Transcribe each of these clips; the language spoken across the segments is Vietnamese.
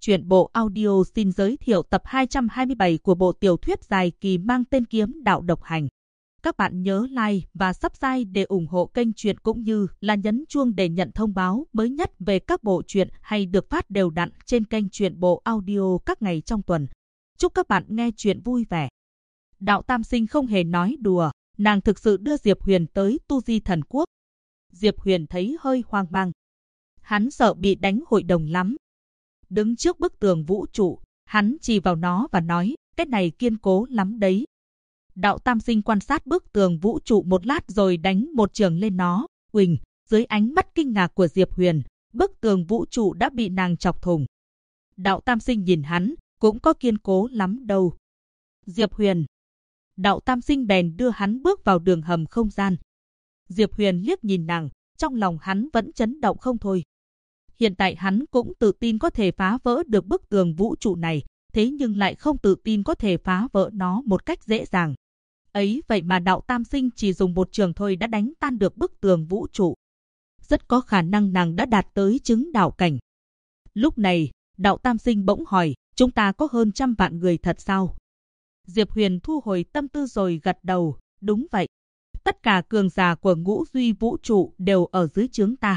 Truyện bộ audio xin giới thiệu tập 227 của bộ tiểu thuyết dài kỳ mang tên Kiếm Đạo Độc Hành. Các bạn nhớ like và subscribe để ủng hộ kênh truyện cũng như là nhấn chuông để nhận thông báo mới nhất về các bộ truyện hay được phát đều đặn trên kênh truyện bộ audio các ngày trong tuần. Chúc các bạn nghe truyện vui vẻ. Đạo Tam Sinh không hề nói đùa, nàng thực sự đưa Diệp Huyền tới Tu Di Thần Quốc. Diệp Huyền thấy hơi hoang mang. Hắn sợ bị đánh hội đồng lắm. Đứng trước bức tường vũ trụ, hắn chỉ vào nó và nói, cái này kiên cố lắm đấy. Đạo Tam Sinh quan sát bức tường vũ trụ một lát rồi đánh một chưởng lên nó. Uỳnh, dưới ánh mắt kinh ngạc của Diệp Huyền, bức tường vũ trụ đã bị nàng chọc thủng. Đạo Tam Sinh nhìn hắn, cũng có kiên cố lắm đâu. Diệp Huyền. Đạo Tam Sinh bèn đưa hắn bước vào đường hầm không gian. Diệp Huyền liếc nhìn nàng, trong lòng hắn vẫn chấn động không thôi. Hiện tại hắn cũng tự tin có thể phá vỡ được bức tường vũ trụ này, thế nhưng lại không tự tin có thể phá vỡ nó một cách dễ dàng. Ấy vậy mà Đạo Tam Sinh chỉ dùng một chưởng thôi đã đánh tan được bức tường vũ trụ. Rất có khả năng nàng đã đạt tới chứng đạo cảnh. Lúc này, Đạo Tam Sinh bỗng hỏi, chúng ta có hơn 100 vạn người thật sao? Diệp Huyền thu hồi tâm tư rồi gật đầu, đúng vậy. Tất cả cường giả của ngũ duy vũ trụ đều ở dưới trướng ta.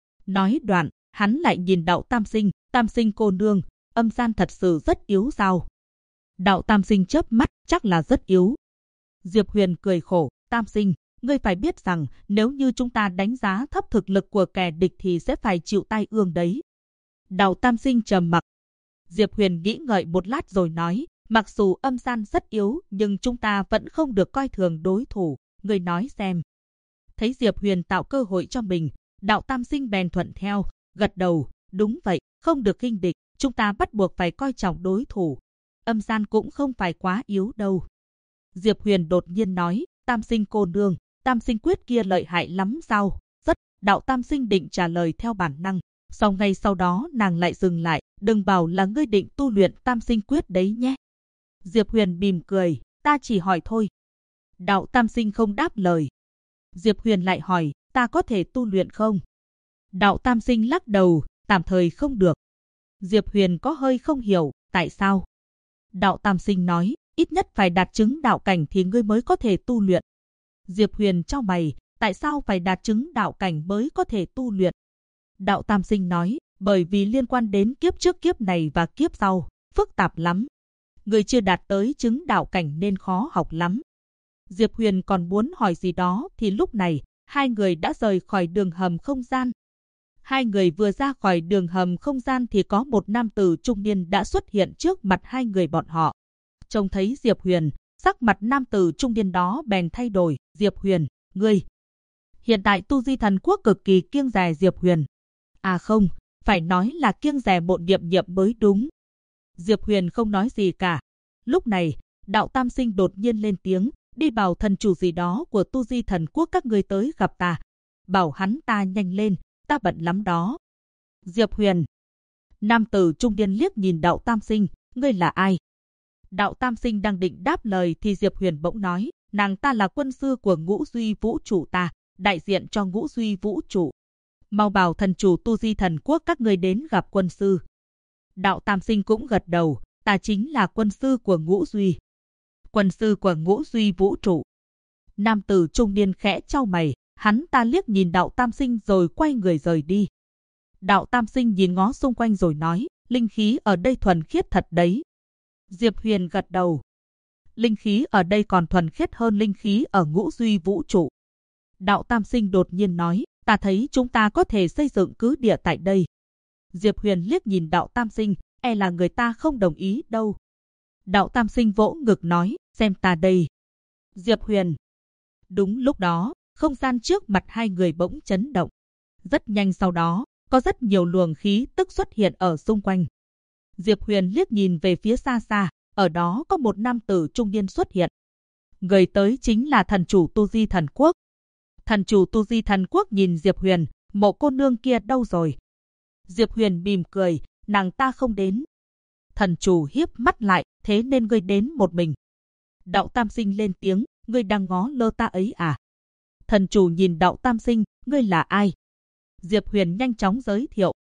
Nói đoạn, hắn lại nhìn Đạo Tam Sinh cô nương, âm gian thật sự rất yếu sao? Đạo Tam Sinh chớp mắt, chắc là rất yếu. Diệp Huyền cười khổ, Tam Sinh, ngươi phải biết rằng nếu như chúng ta đánh giá thấp thực lực của kẻ địch thì sẽ phải chịu tai ương đấy. Đạo Tam Sinh trầm mặc. Diệp Huyền nghĩ ngợi một lát rồi nói, mặc dù âm gian rất yếu nhưng chúng ta vẫn không được coi thường đối thủ, ngươi nói xem. Thấy Diệp Huyền tạo cơ hội cho mình, Đạo Tam Sinh bèn thuận theo, gật đầu, đúng vậy, không được khinh địch, chúng ta bắt buộc phải coi trọng đối thủ. Âm gian cũng không phải quá yếu đâu. Diệp Huyền đột nhiên nói, Tam Sinh cô nương, Tam Sinh quyết kia lợi hại lắm sao? Rất, Đạo Tam Sinh định trả lời theo bản năng. Sau ngay sau đó nàng lại dừng lại, đừng bảo là ngươi định tu luyện Tam Sinh quyết đấy nhé. Diệp Huyền mỉm cười, ta chỉ hỏi thôi. Đạo Tam Sinh không đáp lời. Diệp Huyền lại hỏi, ta có thể tu luyện không? Đạo Tam Sinh lắc đầu, tạm thời không được. Diệp Huyền có hơi không hiểu, tại sao? Đạo Tam Sinh nói, ít nhất phải đạt chứng đạo cảnh thì ngươi mới có thể tu luyện. Diệp Huyền chau mày, tại sao phải đạt chứng đạo cảnh mới có thể tu luyện? Đạo Tam Sinh nói, bởi vì liên quan đến kiếp trước kiếp này và kiếp sau, phức tạp lắm. Ngươi chưa đạt tới chứng đạo cảnh nên khó học lắm. Diệp Huyền còn muốn hỏi gì đó thì lúc này, hai người đã rời khỏi đường hầm không gian. Hai người vừa ra khỏi đường hầm không gian thì có một nam tử trung niên đã xuất hiện trước mặt hai người bọn họ. Trông thấy Diệp Huyền, sắc mặt nam tử trung niên đó bèn thay đổi. Diệp Huyền, ngươi. Hiện tại Tu Di Thần Quốc cực kỳ kiêng dè Diệp Huyền. À không, phải nói là kiêng dè Mộ Niệm Niệm mới đúng. Diệp Huyền không nói gì cả. Lúc này, Đạo Tam Sinh đột nhiên lên tiếng, đi bảo thần chủ gì đó của Tu Di Thần Quốc các ngươi tới gặp ta. Bảo hắn ta nhanh lên, ta bận lắm đó. Diệp Huyền. Nam tử trung niên liếc nhìn Đạo Tam Sinh, ngươi là ai? Đạo Tam Sinh đang định đáp lời thì Diệp Huyền bỗng nói, nàng ta là quân sư của ngũ duy vũ trụ ta, đại diện cho ngũ duy vũ trụ. Mau bảo thần chủ Tu Di Thần Quốc các ngươi đến gặp quân sư. Đạo Tam Sinh cũng gật đầu, ta chính là quân sư của ngũ duy. Quân sư của ngũ duy vũ trụ. Nam tử trung niên khẽ chau mày, hắn ta liếc nhìn Đạo Tam Sinh rồi quay người rời đi. Đạo Tam Sinh nhìn ngó xung quanh rồi nói, linh khí ở đây thuần khiết thật đấy. Diệp Huyền gật đầu. Linh khí ở đây còn thuần khiết hơn linh khí ở ngũ duy vũ trụ. Đạo Tam Sinh đột nhiên nói, ta thấy chúng ta có thể xây dựng cứ địa tại đây. Diệp Huyền liếc nhìn Đạo Tam Sinh, e là người ta không đồng ý đâu. Đạo Tam Sinh vỗ ngực nói, xem ta đây. Diệp Huyền. Đúng lúc đó, không gian trước mặt hai người bỗng chấn động. Rất nhanh sau đó, có rất nhiều luồng khí tức xuất hiện ở xung quanh. Diệp Huyền liếc nhìn về phía xa xa, ở đó có một nam tử trung niên xuất hiện. Người tới chính là thần chủ Tu Di Thần Quốc. Thần chủ Tu Di Thần Quốc nhìn Diệp Huyền, Mộ cô nương kia đâu rồi? Diệp Huyền mỉm cười, nàng ta không đến. Thần chủ hiếp mắt lại, thế nên ngươi đến một mình. Đạo Tam Sinh lên tiếng, ngươi đang ngó lơ ta ấy à? Thần chủ nhìn Đạo Tam Sinh, ngươi là ai? Diệp Huyền nhanh chóng giới thiệu,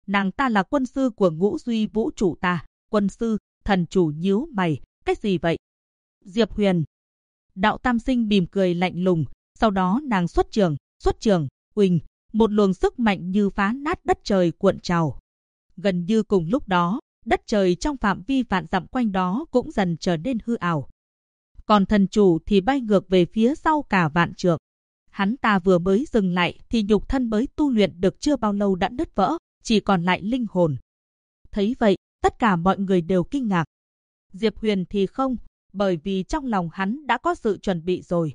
Nàng ta là quân sư của Ngũ Duy Vũ Trụ ta. Quân sư? Thần chủ nhíu mày, cái gì vậy? Diệp Huyền. Đạo Tam Sinh mỉm cười lạnh lùng, sau đó nàng xuất trường, uỳnh, một luồng sức mạnh như phá nát đất trời cuộn trào. Gần như cùng lúc đó, đất trời trong phạm vi vạn dặm quanh đó cũng dần trở nên hư ảo. Còn thần chủ thì bay ngược về phía sau cả vạn trượng. Hắn ta vừa mới dừng lại thì nhục thân mới tu luyện được chưa bao lâu đã nứt vỡ, chỉ còn lại linh hồn. Thấy vậy, tất cả mọi người đều kinh ngạc. Diệp Huyền thì không, bởi vì trong lòng hắn đã có sự chuẩn bị rồi.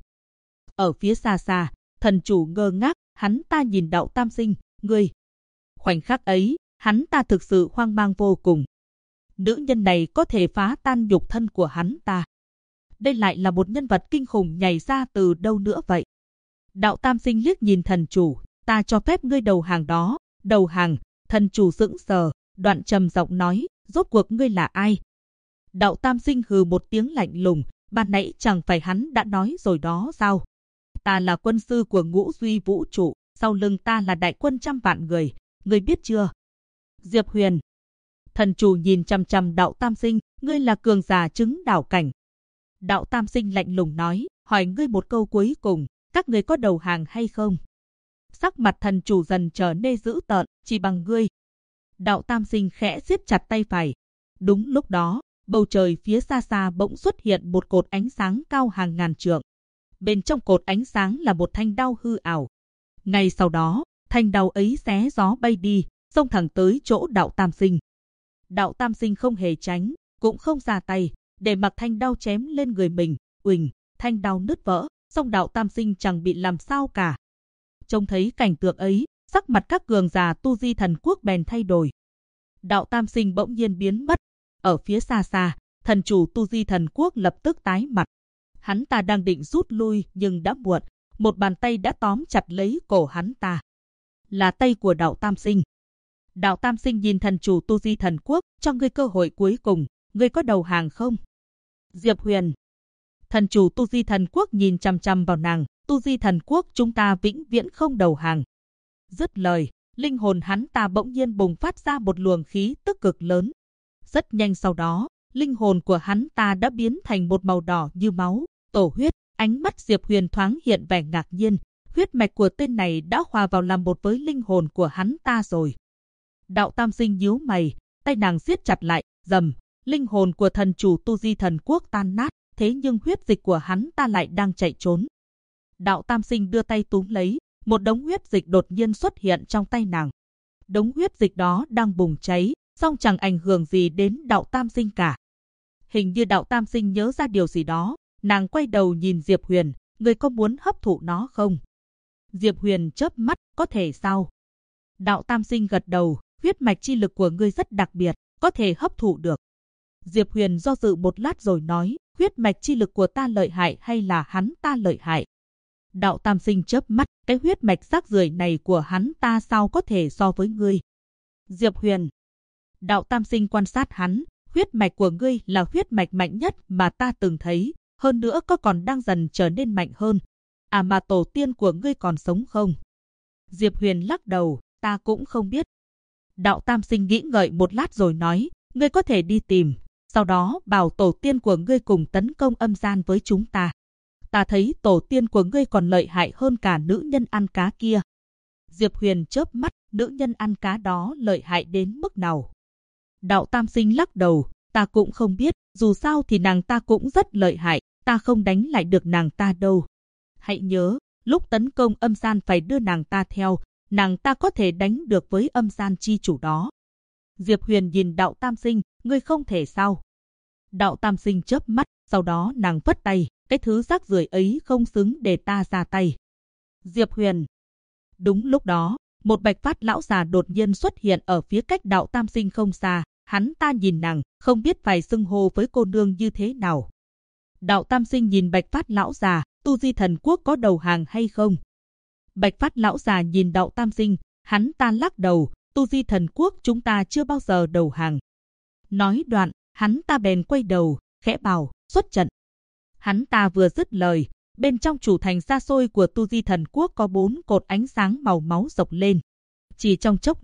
Ở phía xa xa, thần chủ ngơ ngác, hắn ta nhìn Đạo Tam Sinh, ngươi. Khoảnh khắc ấy, hắn ta thực sự hoang mang vô cùng. Nữ nhân này có thể phá tan nhục thân của hắn ta. Đây lại là một nhân vật kinh khủng nhảy ra từ đâu nữa vậy? Đạo Tam Sinh liếc nhìn thần chủ, ta cho phép ngươi đầu hàng đó. Đầu hàng? Thần chủ sững sờ, đoạn trầm giọng nói, rốt cuộc ngươi là ai? Đạo Tam Sinh hừ một tiếng lạnh lùng, ban nãy chẳng phải hắn đã nói rồi đó sao? Ta là quân sư của Ngũ Duy Vũ Trụ, sau lưng ta là đại quân trăm vạn người, ngươi biết chưa? Diệp Huyền. Thần chủ nhìn chằm chằm Đạo Tam Sinh, ngươi là cường giả chứng đảo cảnh. Đạo Tam Sinh lạnh lùng nói, hỏi ngươi một câu cuối cùng, các ngươi có đầu hàng hay không? Sắc mặt thần chủ dần trở nên dữ tợn, chỉ bằng ngươi. Đạo Tam Sinh khẽ siết chặt tay phải. Đúng lúc đó, bầu trời phía xa xa bỗng xuất hiện một cột ánh sáng cao hàng ngàn trượng. Bên trong cột ánh sáng là một thanh đao hư ảo. Ngay sau đó, thanh đao ấy xé gió bay đi, xông thẳng tới chỗ Đạo Tam Sinh. Đạo Tam Sinh không hề tránh, cũng không ra tay, để mặc thanh đao chém lên người mình. Uỳnh, thanh đao nứt vỡ, song Đạo Tam Sinh chẳng bị làm sao cả. Trông thấy cảnh tượng ấy, sắc mặt các cường giả tu di thần quốc bèn thay đổi. Đạo Tam Sinh bỗng nhiên biến mất. Ở phía xa xa, thần chủ tu di thần quốc lập tức tái mặt. Hắn ta đang định rút lui nhưng đã muộn, một bàn tay đã tóm chặt lấy cổ hắn ta. Là tay của Đạo Tam Sinh. Đạo Tam Sinh nhìn thần chủ tu di thần quốc, cho ngươi cơ hội cuối cùng, ngươi có đầu hàng không? Diệp Huyền. Thần chủ tu di thần quốc nhìn chằm chằm vào nàng, tu di thần quốc chúng ta vĩnh viễn không đầu hàng. Dứt lời, linh hồn hắn ta bỗng nhiên bùng phát ra một luồng khí tức cực lớn. Rất nhanh sau đó, linh hồn của hắn ta đã biến thành một màu đỏ như máu, tổ huyết. Ánh mắt Diệp Huyền thoáng hiện vẻ ngạc nhiên, huyết mạch của tên này đã hòa vào làm một với linh hồn của hắn ta rồi. Đạo Tam Sinh nhíu mày, tay nàng siết chặt lại, rầm, linh hồn của thần chủ tu di thần quốc tan nát, thế nhưng huyết dịch của hắn ta lại đang chạy trốn. Đạo Tam Sinh đưa tay túm lấy, một đống huyết dịch đột nhiên xuất hiện trong tay nàng. Đống huyết dịch đó đang bùng cháy, song chẳng ảnh hưởng gì đến Đạo Tam Sinh cả. Hình như Đạo Tam Sinh nhớ ra điều gì đó, nàng quay đầu nhìn Diệp Huyền, ngươi có muốn hấp thụ nó không? Diệp Huyền chớp mắt, có thể sao? Đạo Tam Sinh gật đầu, huyết mạch chi lực của ngươi rất đặc biệt, có thể hấp thụ được. Diệp Huyền do dự một lát rồi nói, huyết mạch chi lực của ta lợi hại hay là hắn ta lợi hại? Đạo Tam Sinh chớp mắt, cái huyết mạch rác rưởi này của hắn ta sao có thể so với ngươi? Diệp Huyền. Đạo Tam Sinh quan sát hắn, huyết mạch của ngươi là huyết mạch mạnh nhất mà ta từng thấy, hơn nữa có còn đang dần trở nên mạnh hơn. À mà tổ tiên của ngươi còn sống không? Diệp Huyền lắc đầu, ta cũng không biết. Đạo Tam Sinh nghĩ ngợi một lát rồi nói, ngươi có thể đi tìm, sau đó bảo tổ tiên của ngươi cùng tấn công âm gian với chúng ta. Ta thấy tổ tiên của ngươi còn lợi hại hơn cả nữ nhân ăn cá kia. Diệp Huyền chớp mắt, nữ nhân ăn cá đó lợi hại đến mức nào? Đạo Tam Sinh lắc đầu, ta cũng không biết, dù sao thì nàng ta cũng rất lợi hại, ta không đánh lại được nàng ta đâu. Hãy nhớ, lúc tấn công âm gian phải đưa nàng ta theo, nàng ta có thể đánh được với âm gian chi chủ đó. Diệp Huyền nhìn Đạo Tam Sinh, ngươi không thể sao? Đạo Tam Sinh chớp mắt, sau đó nàng vất tay, cái thứ rác rưởi ấy không xứng để ta ra tay. Diệp Huyền. Đúng lúc đó, một bạch phát lão già đột nhiên xuất hiện ở phía cách Đạo Tam Sinh không xa, hắn ta nhìn nàng, không biết phải xưng hô với cô nương như thế nào. Đạo Tam Sinh nhìn bạch phát lão già, tu di thần quốc có đầu hàng hay không? Bạch phát lão già nhìn Đạo Tam Sinh, hắn ta lắc đầu, tu di thần quốc chúng ta chưa bao giờ đầu hàng. Nói đoạn, hắn ta bèn quay đầu, khẽ bảo, xuất trận. Hắn ta vừa dứt lời, bên trong chủ thành xa xôi của tu di thần quốc có 4 cột ánh sáng màu máu rộc lên. Chỉ trong chốc lát,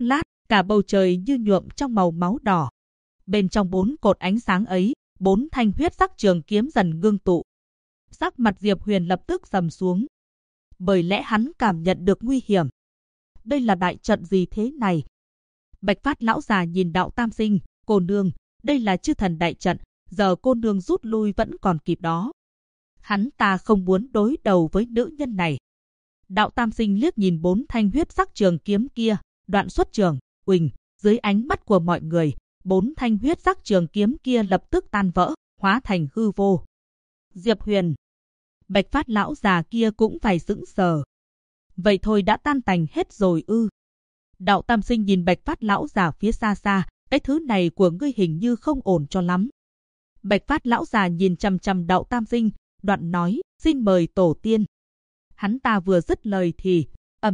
cả bầu trời như nhuộm trong màu máu đỏ. Bên trong 4 cột ánh sáng ấy, 4 thanh huyết sắc trường kiếm dần ngưng tụ. Sắc mặt Diệp Huyền lập tức trầm xuống. Bởi lẽ hắn cảm nhận được nguy hiểm. Đây là đại trận gì thế này? Bạch Phát lão già nhìn Đạo Tam Sinh, cô nương, đây là chư thần đại trận, giờ cô nương rút lui vẫn còn kịp đó. Hắn ta không muốn đối đầu với nữ nhân này. Đạo Tam Sinh liếc nhìn 4 thanh huyết sắc trường kiếm kia, đoạn xuất trường, uỳnh, dưới ánh mắt của mọi người, 4 thanh huyết sắc trường kiếm kia lập tức tan vỡ, hóa thành hư vô. Diệp Huyền, Bạch Phát lão già kia cũng phải sững sờ. Vậy thôi đã tan tành hết rồi ư? Đạo Tam Sinh nhìn Bạch Phát lão già phía xa xa, cái thứ này của ngươi hình như không ổn cho lắm. Bạch Phát lão già nhìn chằm chằm Đạo Tam Sinh, đoạn nói, xin mời tổ tiên. Hắn ta vừa dứt lời thì,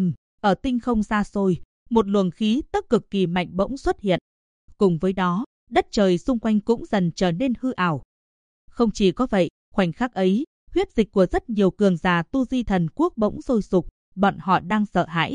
ở tinh không xa xôi, một luồng khí tức cực kỳ mạnh bỗng xuất hiện. Cùng với đó, đất trời xung quanh cũng dần trở nên hư ảo. Không chỉ có vậy, khoảnh khắc ấy, huyết dịch của rất nhiều cường giả tu di thần quốc bỗng sôi sục, bọn họ đang sợ hãi.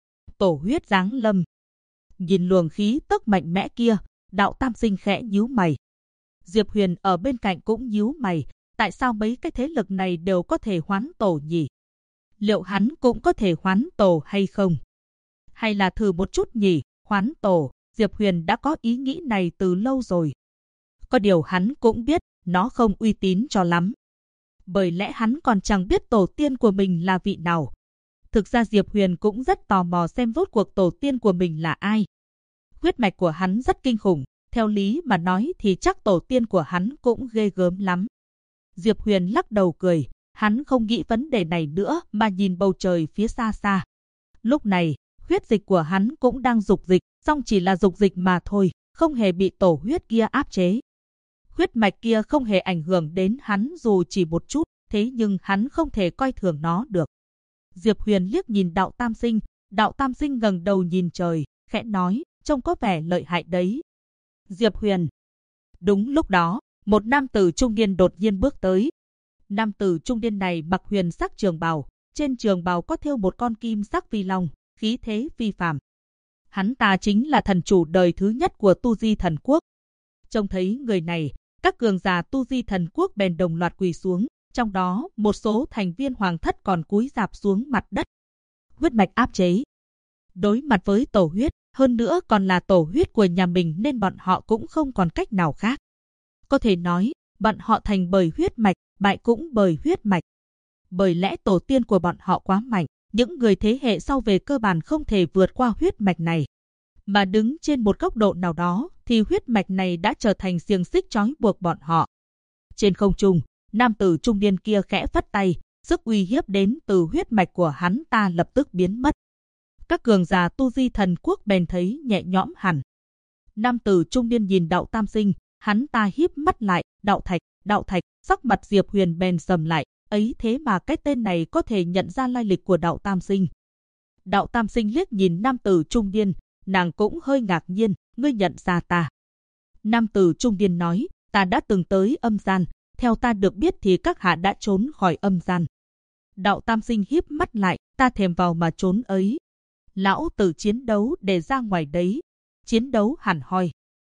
Tổ huyết giáng lâm. Nhìn luồng khí tức mạnh mẽ kia, Đạo Tam Sinh khẽ nhíu mày. Diệp Huyền ở bên cạnh cũng nhíu mày, tại sao mấy cái thế lực này đều có thể hoán tổ nhỉ? Liệu hắn cũng có thể hoán tổ hay không? Hay là thử một chút nhỉ? Hoán tổ, Diệp Huyền đã có ý nghĩ này từ lâu rồi. Có điều hắn cũng biết, nó không uy tín cho lắm. Bởi lẽ hắn còn chẳng biết tổ tiên của mình là vị nào. Thực ra Diệp Huyền cũng rất tò mò xem rốt cuộc tổ tiên của mình là ai. Huyết mạch của hắn rất kinh khủng, theo lý mà nói thì chắc tổ tiên của hắn cũng ghê gớm lắm. Diệp Huyền lắc đầu cười, hắn không nghĩ vấn đề này nữa mà nhìn bầu trời phía xa xa. Lúc này, huyết dịch của hắn cũng đang dục dịch, song chỉ là dục dịch mà thôi, không hề bị tổ huyết kia áp chế. Huyết mạch kia không hề ảnh hưởng đến hắn dù chỉ một chút, thế nhưng hắn không thể coi thường nó được. Diệp Huyền liếc nhìn Đạo Tam Sinh, Đạo Tam Sinh ngẩng đầu nhìn trời, khẽ nói, trông có vẻ lợi hại đấy. Diệp Huyền. Đúng lúc đó, một nam tử trung niên đột nhiên bước tới. Nam tử trung niên này mặc huyền sắc trường bào, trên trường bào có thêu một con kim sắc phi long, khí thế phi phàm. Hắn ta chính là thần chủ đời thứ nhất của Tu Di Thần Quốc. Trông thấy người này, các cường giả Tu Di Thần Quốc bèn đồng loạt quỳ xuống, trong đó một số thành viên hoàng thất còn cúi rạp xuống mặt đất. Huyết mạch áp chế. Đối mặt với tổ huyết, hơn nữa còn là tổ huyết của nhà mình nên bọn họ cũng không còn cách nào khác. Có thể nói, bọn họ thành bởi huyết mạch, bại cũng bởi huyết mạch. Bởi lẽ tổ tiên của bọn họ quá mạnh, những người thế hệ sau về cơ bản không thể vượt qua huyết mạch này. Mà đứng trên một góc độ nào đó thì huyết mạch này đã trở thành xiềng xích trói buộc bọn họ. Trên không trung, nam tử trung niên kia khẽ phất tay, sức uy hiếp đến từ huyết mạch của hắn ta lập tức biến mất. Các cường giả Tu Di Thần Quốc bèn thấy nhẹ nhõm hẳn. Nam tử trung niên nhìn Đạo Tam Sinh, hắn ta híp mắt lại, Đạo Thạch, sắc mặt Diệp Huyền bèn sầm lại, ấy thế mà cái tên này có thể nhận ra lai lịch của Đạo Tam Sinh. Đạo Tam Sinh liếc nhìn nam tử trung niên, nàng cũng hơi ngạc nhiên, ngươi nhận ra ta. Nam tử trung niên nói, ta đã từng tới âm gian, theo ta được biết thì các hạ đã trốn khỏi âm gian. Đạo Tam Sinh híp mắt lại, ta thèm vào mà trốn ấy. Lão tử chiến đấu để ra ngoài đấy. Chiến đấu hẳn hoi.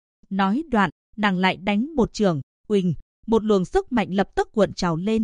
Nói đoạn, nàng lại đánh một trường, uỳnh, một luồng sức mạnh lập tức cuộn trào lên.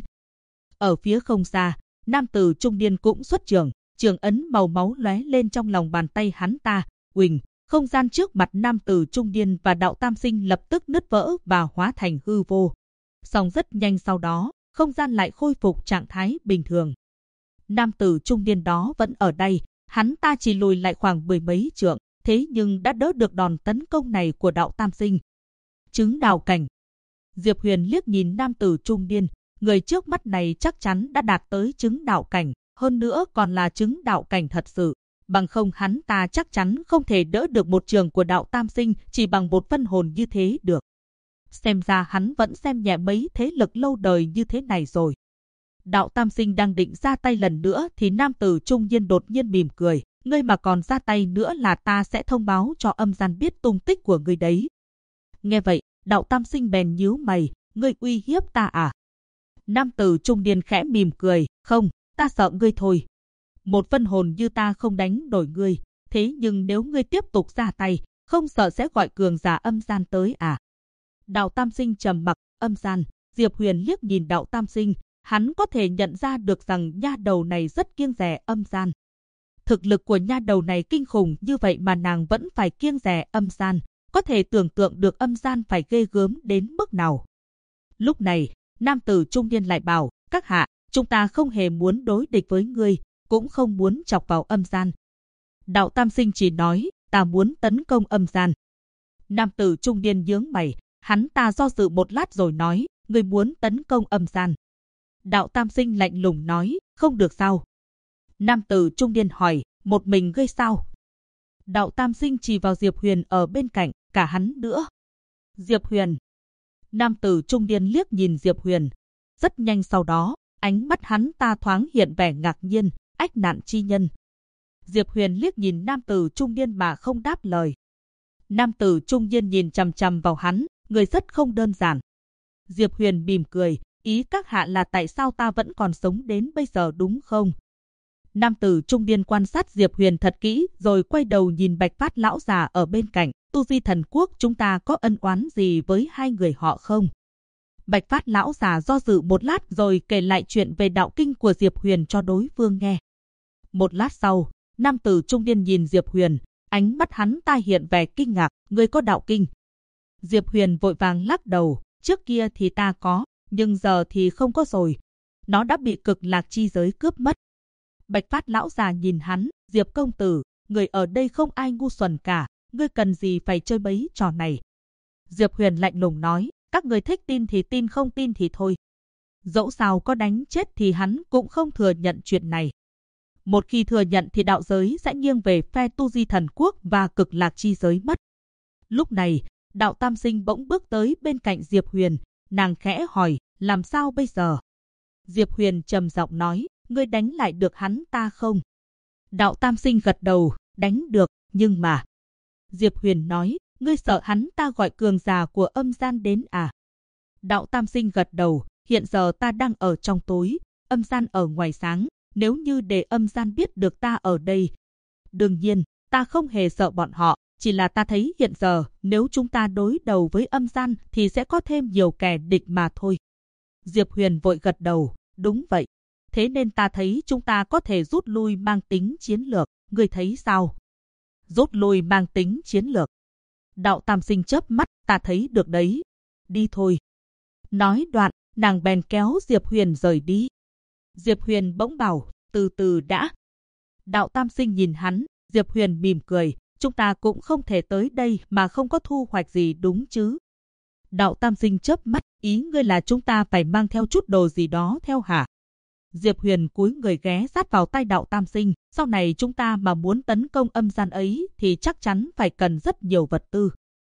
Ở phía không xa, nam tử trung niên cũng xuất trường, trường ấn màu máu lóe lên trong lòng bàn tay hắn ta, uỳnh, không gian trước mặt nam tử trung niên và Đạo Tam Sinh lập tức nứt vỡ và hóa thành hư vô. Song rất nhanh sau đó, không gian lại khôi phục trạng thái bình thường. Nam tử trung niên đó vẫn ở đây, hắn ta chỉ lùi lại khoảng 10 mấy trượng, thế nhưng đã đỡ được đòn tấn công này của Đạo Tam Sinh. Chứng đạo cảnh. Diệp Huyền liếc nhìn nam tử trung niên, người trước mắt này chắc chắn đã đạt tới chứng đạo cảnh, hơn nữa còn là chứng đạo cảnh thật sự. Bằng không hắn ta chắc chắn không thể đỡ được một trường của Đạo Tam Sinh chỉ bằng một phân hồn như thế được. Xem ra hắn vẫn xem nhẹ mấy thế lực lâu đời như thế này rồi. Đạo Tam Sinh đang định ra tay lần nữa thì nam tử trung niên đột nhiên mỉm cười. Ngươi mà còn ra tay nữa là ta sẽ thông báo cho âm gian biết tung tích của ngươi đấy. Nghe vậy, Đạo Tam Sinh bèn nhíu mày, ngươi uy hiếp ta à? Nam tử trung niên khẽ mỉm cười, không, ta sợ ngươi thôi. Một phân hồn như ta không đánh nổi ngươi, thế nhưng nếu ngươi tiếp tục ra tay, không sợ sẽ gọi cường giả âm gian tới à? Đạo Tam Sinh trầm mặc. Âm gian. Diệp Huyền liếc nhìn Đạo Tam Sinh, hắn có thể nhận ra được rằng nha đầu này rất kiêng dè âm gian. Thực lực của nha đầu này kinh khủng như vậy mà nàng vẫn phải kiêng dè âm gian, có thể tưởng tượng được âm gian phải ghê gớm đến mức nào. Lúc này, nam tử trung niên lại bảo, các hạ, chúng ta không hề muốn đối địch với ngươi, cũng không muốn chọc vào âm gian. Đạo Tam Sinh chỉ nói, ta muốn tấn công âm gian. Nam tử trung niên nhướng mày, hắn ta do dự một lát rồi nói, ngươi muốn tấn công âm gian. Đạo Tam Sinh lạnh lùng nói, không được sao? Nam tử trung niên hỏi, một mình ngươi sao? Đạo Tam Sinh chỉ vào Diệp Huyền ở bên cạnh, cả hắn nữa. Diệp Huyền. Nam tử trung niên liếc nhìn Diệp Huyền. Rất nhanh sau đó, ánh mắt hắn ta thoáng hiện vẻ ngạc nhiên, ách nạn chi nhân. Diệp Huyền liếc nhìn nam tử trung niên mà không đáp lời. Nam tử trung niên nhìn chằm chằm vào hắn, người rất không đơn giản. Diệp Huyền mỉm cười, ý các hạ là tại sao ta vẫn còn sống đến bây giờ đúng không? Nam tử trung niên quan sát Diệp Huyền thật kỹ rồi quay đầu nhìn Bạch Phát lão già ở bên cạnh, Tu Di Thần Quốc chúng ta có ân oán gì với hai người họ không? Bạch Phát lão già do dự một lát rồi kể lại chuyện về đạo kinh của Diệp Huyền cho đối phương nghe. Một lát sau, nam tử trung niên nhìn Diệp Huyền, ánh mắt hắn ta hiện vẻ kinh ngạc, ngươi có đạo kinh? Diệp Huyền vội vàng lắc đầu, trước kia thì ta có, nhưng giờ thì không có rồi. Nó đã bị Cực Lạc chi giới cướp mất. Bạch Phát lão già nhìn hắn, Diệp công tử, người ở đây không ai ngu xuẩn cả, ngươi cần gì phải chơi mấy trò này? Diệp Huyền lạnh lùng nói, các người thích tin thì tin, không tin thì thôi. Dẫu sao có đánh chết thì hắn cũng không thừa nhận chuyện này. Một khi thừa nhận thì đạo giới sẽ nghiêng về phe Tu Di Thần Quốc và Cực Lạc chi giới mất. Lúc này, Đạo Tam Sinh bỗng bước tới bên cạnh Diệp Huyền, nàng khẽ hỏi, làm sao bây giờ? Diệp Huyền trầm giọng nói, ngươi đánh lại được hắn ta không? Đạo Tam Sinh gật đầu, đánh được, nhưng mà... Diệp Huyền nói, ngươi sợ hắn ta gọi cường giả của âm gian đến à? Đạo Tam Sinh gật đầu, hiện giờ ta đang ở trong tối, âm gian ở ngoài sáng, nếu như để âm gian biết được ta ở đây. Đương nhiên, ta không hề sợ bọn họ, chỉ là ta thấy hiện giờ nếu chúng ta đối đầu với âm gian thì sẽ có thêm nhiều kẻ địch mà thôi. Diệp Huyền vội gật đầu, đúng vậy. Thế nên ta thấy chúng ta có thể rút lui mang tính chiến lược, ngươi thấy sao? Rút lui mang tính chiến lược. Đạo Tam Sinh chớp mắt, ta thấy được đấy. Đi thôi. Nói đoạn, nàng bèn kéo Diệp Huyền rời đi. Diệp Huyền bỗng bảo, từ từ đã. Đạo Tam Sinh nhìn hắn, Diệp Huyền mỉm cười, chúng ta cũng không thể tới đây mà không có thu hoạch gì đúng chứ? Đạo Tam Sinh chớp mắt, ý ngươi là chúng ta phải mang theo chút đồ gì đó theo hả? Diệp Huyền cúi người ghé sát vào tai Đạo Tam Sinh, sau này chúng ta mà muốn tấn công âm gian ấy thì chắc chắn phải cần rất nhiều vật tư.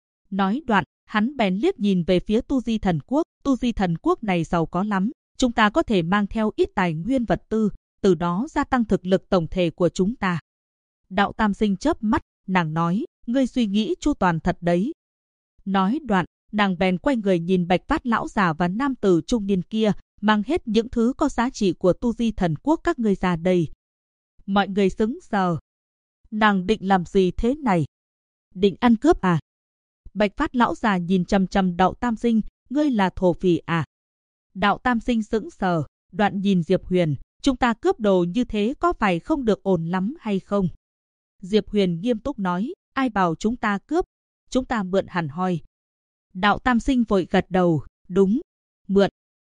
Nói đoạn, hắn bèn liếc nhìn về phía Tu Di Thần Quốc, Tu Di Thần Quốc này giàu có lắm, chúng ta có thể mang theo ít tài nguyên vật tư, từ đó gia tăng thực lực tổng thể của chúng ta. Đạo Tam Sinh chớp mắt, nàng nói, ngươi suy nghĩ chu toàn thật đấy. Nói đoạn, nàng bèn quay người nhìn Bạch Phát lão già và nam tử trung niên kia, mang hết những thứ có giá trị của Tu Di Thần Quốc các ngươi ra đây. Mọi người sững sờ. Nàng định làm gì thế này? Định ăn cướp à? Bạch Phát lão già nhìn chằm chằm Đạo Tam Sinh, ngươi là thổ phỉ à? Đạo Tam Sinh sững sờ, đoạn nhìn Diệp Huyền, chúng ta cướp đồ như thế có phải không được ổn lắm hay không? Diệp Huyền nghiêm túc nói, ai bảo chúng ta cướp? Chúng ta mượn hẳn hoi. Đạo Tam Sinh vội gật đầu, đúng, mượn.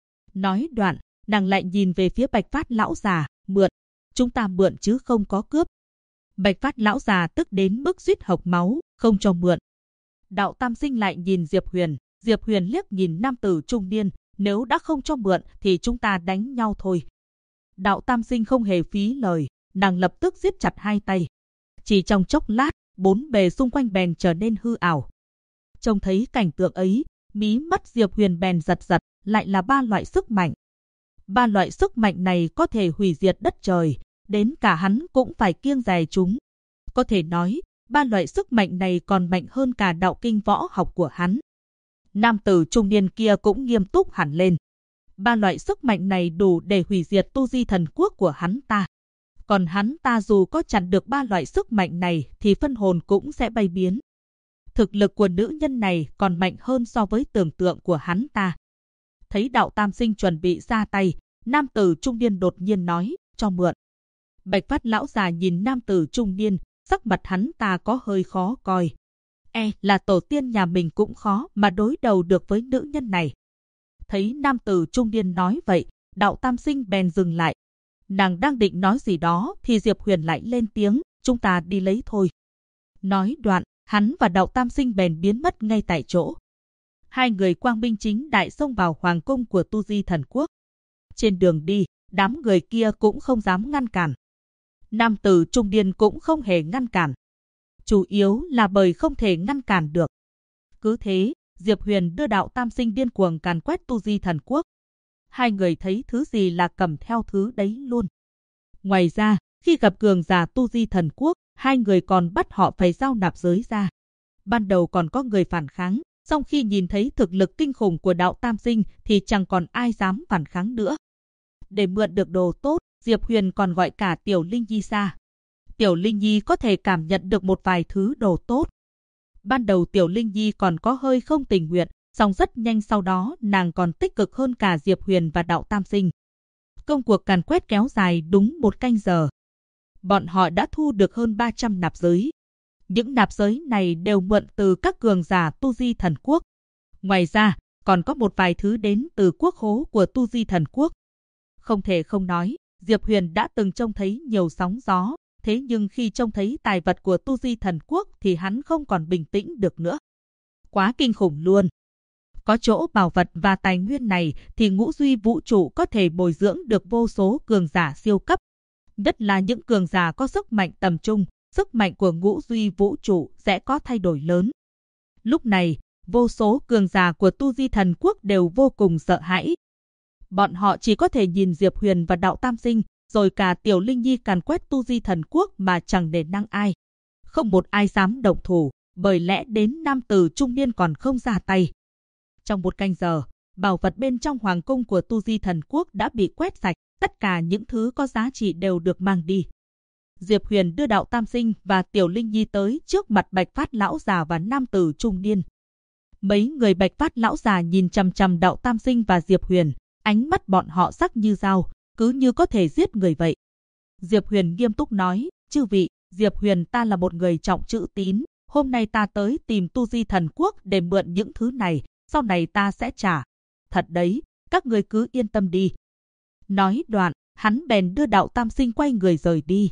Nói đoạn, nàng lại nhìn về phía Bạch Phát lão già, mượn, chúng ta mượn chứ không có cướp. Bạch Phát lão già tức đến mức suýt hộc máu, không cho mượn. Đạo Tam Sinh lại nhìn Diệp Huyền liếc nhìn nam tử trung niên, nếu đã không cho mượn thì chúng ta đánh nhau thôi. Đạo Tam Sinh không hề phí lời, nàng lập tức siết chặt hai tay. Chỉ trong chốc lát, bốn bề xung quanh bèn trở nên hư ảo. Trông thấy cảnh tượng ấy, mí mắt Diệp Huyền bèn giật giật, lại là ba loại sức mạnh. Ba loại sức mạnh này có thể hủy diệt đất trời, đến cả hắn cũng phải kiêng dè chúng. Có thể nói, ba loại sức mạnh này còn mạnh hơn cả đạo kinh võ học của hắn. Nam tử trung niên kia cũng nghiêm túc hẳn lên. Ba loại sức mạnh này đủ để hủy diệt Tu Di Thần Quốc của hắn ta. Còn hắn ta dù có chặn được 3 loại sức mạnh này thì phân hồn cũng sẽ bay biến. Thực lực của nữ nhân này còn mạnh hơn so với tưởng tượng của hắn ta. Thấy Đạo Tam Sinh chuẩn bị ra tay, nam tử trung niên đột nhiên nói, cho mượn. Bạch Phát lão già nhìn nam tử trung niên, sắc mặt hắn ta có hơi khó coi. Là tổ tiên nhà mình cũng khó mà đối đầu được với nữ nhân này. Thấy nam tử trung niên nói vậy, Đạo Tam Sinh bèn dừng lại. Nàng đang định nói gì đó thì Diệp Huyền lại lên tiếng, chúng ta đi lấy thôi. Nói đoạn, hắn và Đạo Tam Sinh bèn biến mất ngay tại chỗ. Hai người quang minh chính đại xông vào hoàng cung của Tu Di Thần Quốc. Trên đường đi, đám người kia cũng không dám ngăn cản. Nam tử trung niên cũng không hề ngăn cản. Chủ yếu là bởi không thể ngăn cản được. Cứ thế, Diệp Huyền đưa Đạo Tam Sinh điên cuồng càn quét Tu Di Thần Quốc. Hai người thấy thứ gì là cầm theo thứ đấy luôn. Ngoài ra, khi gặp cường giả Tu Di Thần Quốc, hai người còn bắt họ phải giao nạp giới ra. Ban đầu còn có người phản kháng, song khi nhìn thấy thực lực kinh khủng của Đạo Tam Sinh thì chẳng còn ai dám phản kháng nữa. Để mượn được đồ tốt, Diệp Huyền còn gọi cả Tiểu Linh Nhi ra. Tiểu Linh Nhi có thể cảm nhận được một vài thứ đồ tốt. Ban đầu Tiểu Linh Nhi còn có hơi không tình nguyện, song rất nhanh sau đó nàng còn tích cực hơn cả Diệp Huyền và Đạo Tam Sinh. Công cuộc càn quét kéo dài đúng 1 canh giờ. Bọn họ đã thu được hơn 300 nạp giới. Những nạp giới này đều mượn từ các cường giả Tu Di Thần Quốc. Ngoài ra, còn có một vài thứ đến từ quốc khố của Tu Di Thần Quốc. Không thể không nói, Diệp Huyền đã từng trông thấy nhiều sóng gió, thế nhưng khi trông thấy tài vật của Tu Di Thần Quốc thì hắn không còn bình tĩnh được nữa. Quá kinh khủng luôn. Có chỗ bảo vật và tài nguyên này thì ngũ duy vũ trụ có thể bồi dưỡng được vô số cường giả siêu cấp. Nhất là những cường giả có sức mạnh tầm trung, sức mạnh của ngũ duy vũ trụ sẽ có thay đổi lớn. Lúc này, vô số cường giả của Tu Di Thần Quốc đều vô cùng sợ hãi. Bọn họ chỉ có thể nhìn Diệp Huyền và Đạo Tam Sinh, rồi cả Tiểu Linh Nhi càn quét Tu Di Thần Quốc mà chẳng nể nang ai. Không một ai dám động thủ, bởi lẽ đến nam tử trung niên còn không ra tay. Trong 1 canh giờ, bảo vật bên trong hoàng cung của Tu Di Thần Quốc đã bị quét sạch, tất cả những thứ có giá trị đều được mang đi. Diệp Huyền đưa Đạo Tam Sinh và Tiểu Linh Nhi tới trước mặt Bạch Phát lão già và nam tử trung niên. Mấy người Bạch Phát lão già nhìn chằm chằm Đạo Tam Sinh và Diệp Huyền, ánh mắt bọn họ sắc như dao, cứ như có thể giết người vậy. Diệp Huyền nghiêm túc nói, chư vị, Diệp Huyền ta là một người trọng chữ tín, hôm nay ta tới tìm Tu Di Thần Quốc để mượn những thứ này, sau này ta sẽ trả. Thật đấy, các người cứ yên tâm đi. Nói đoạn, hắn bèn đưa Đạo Tam Sinh quay người rời đi.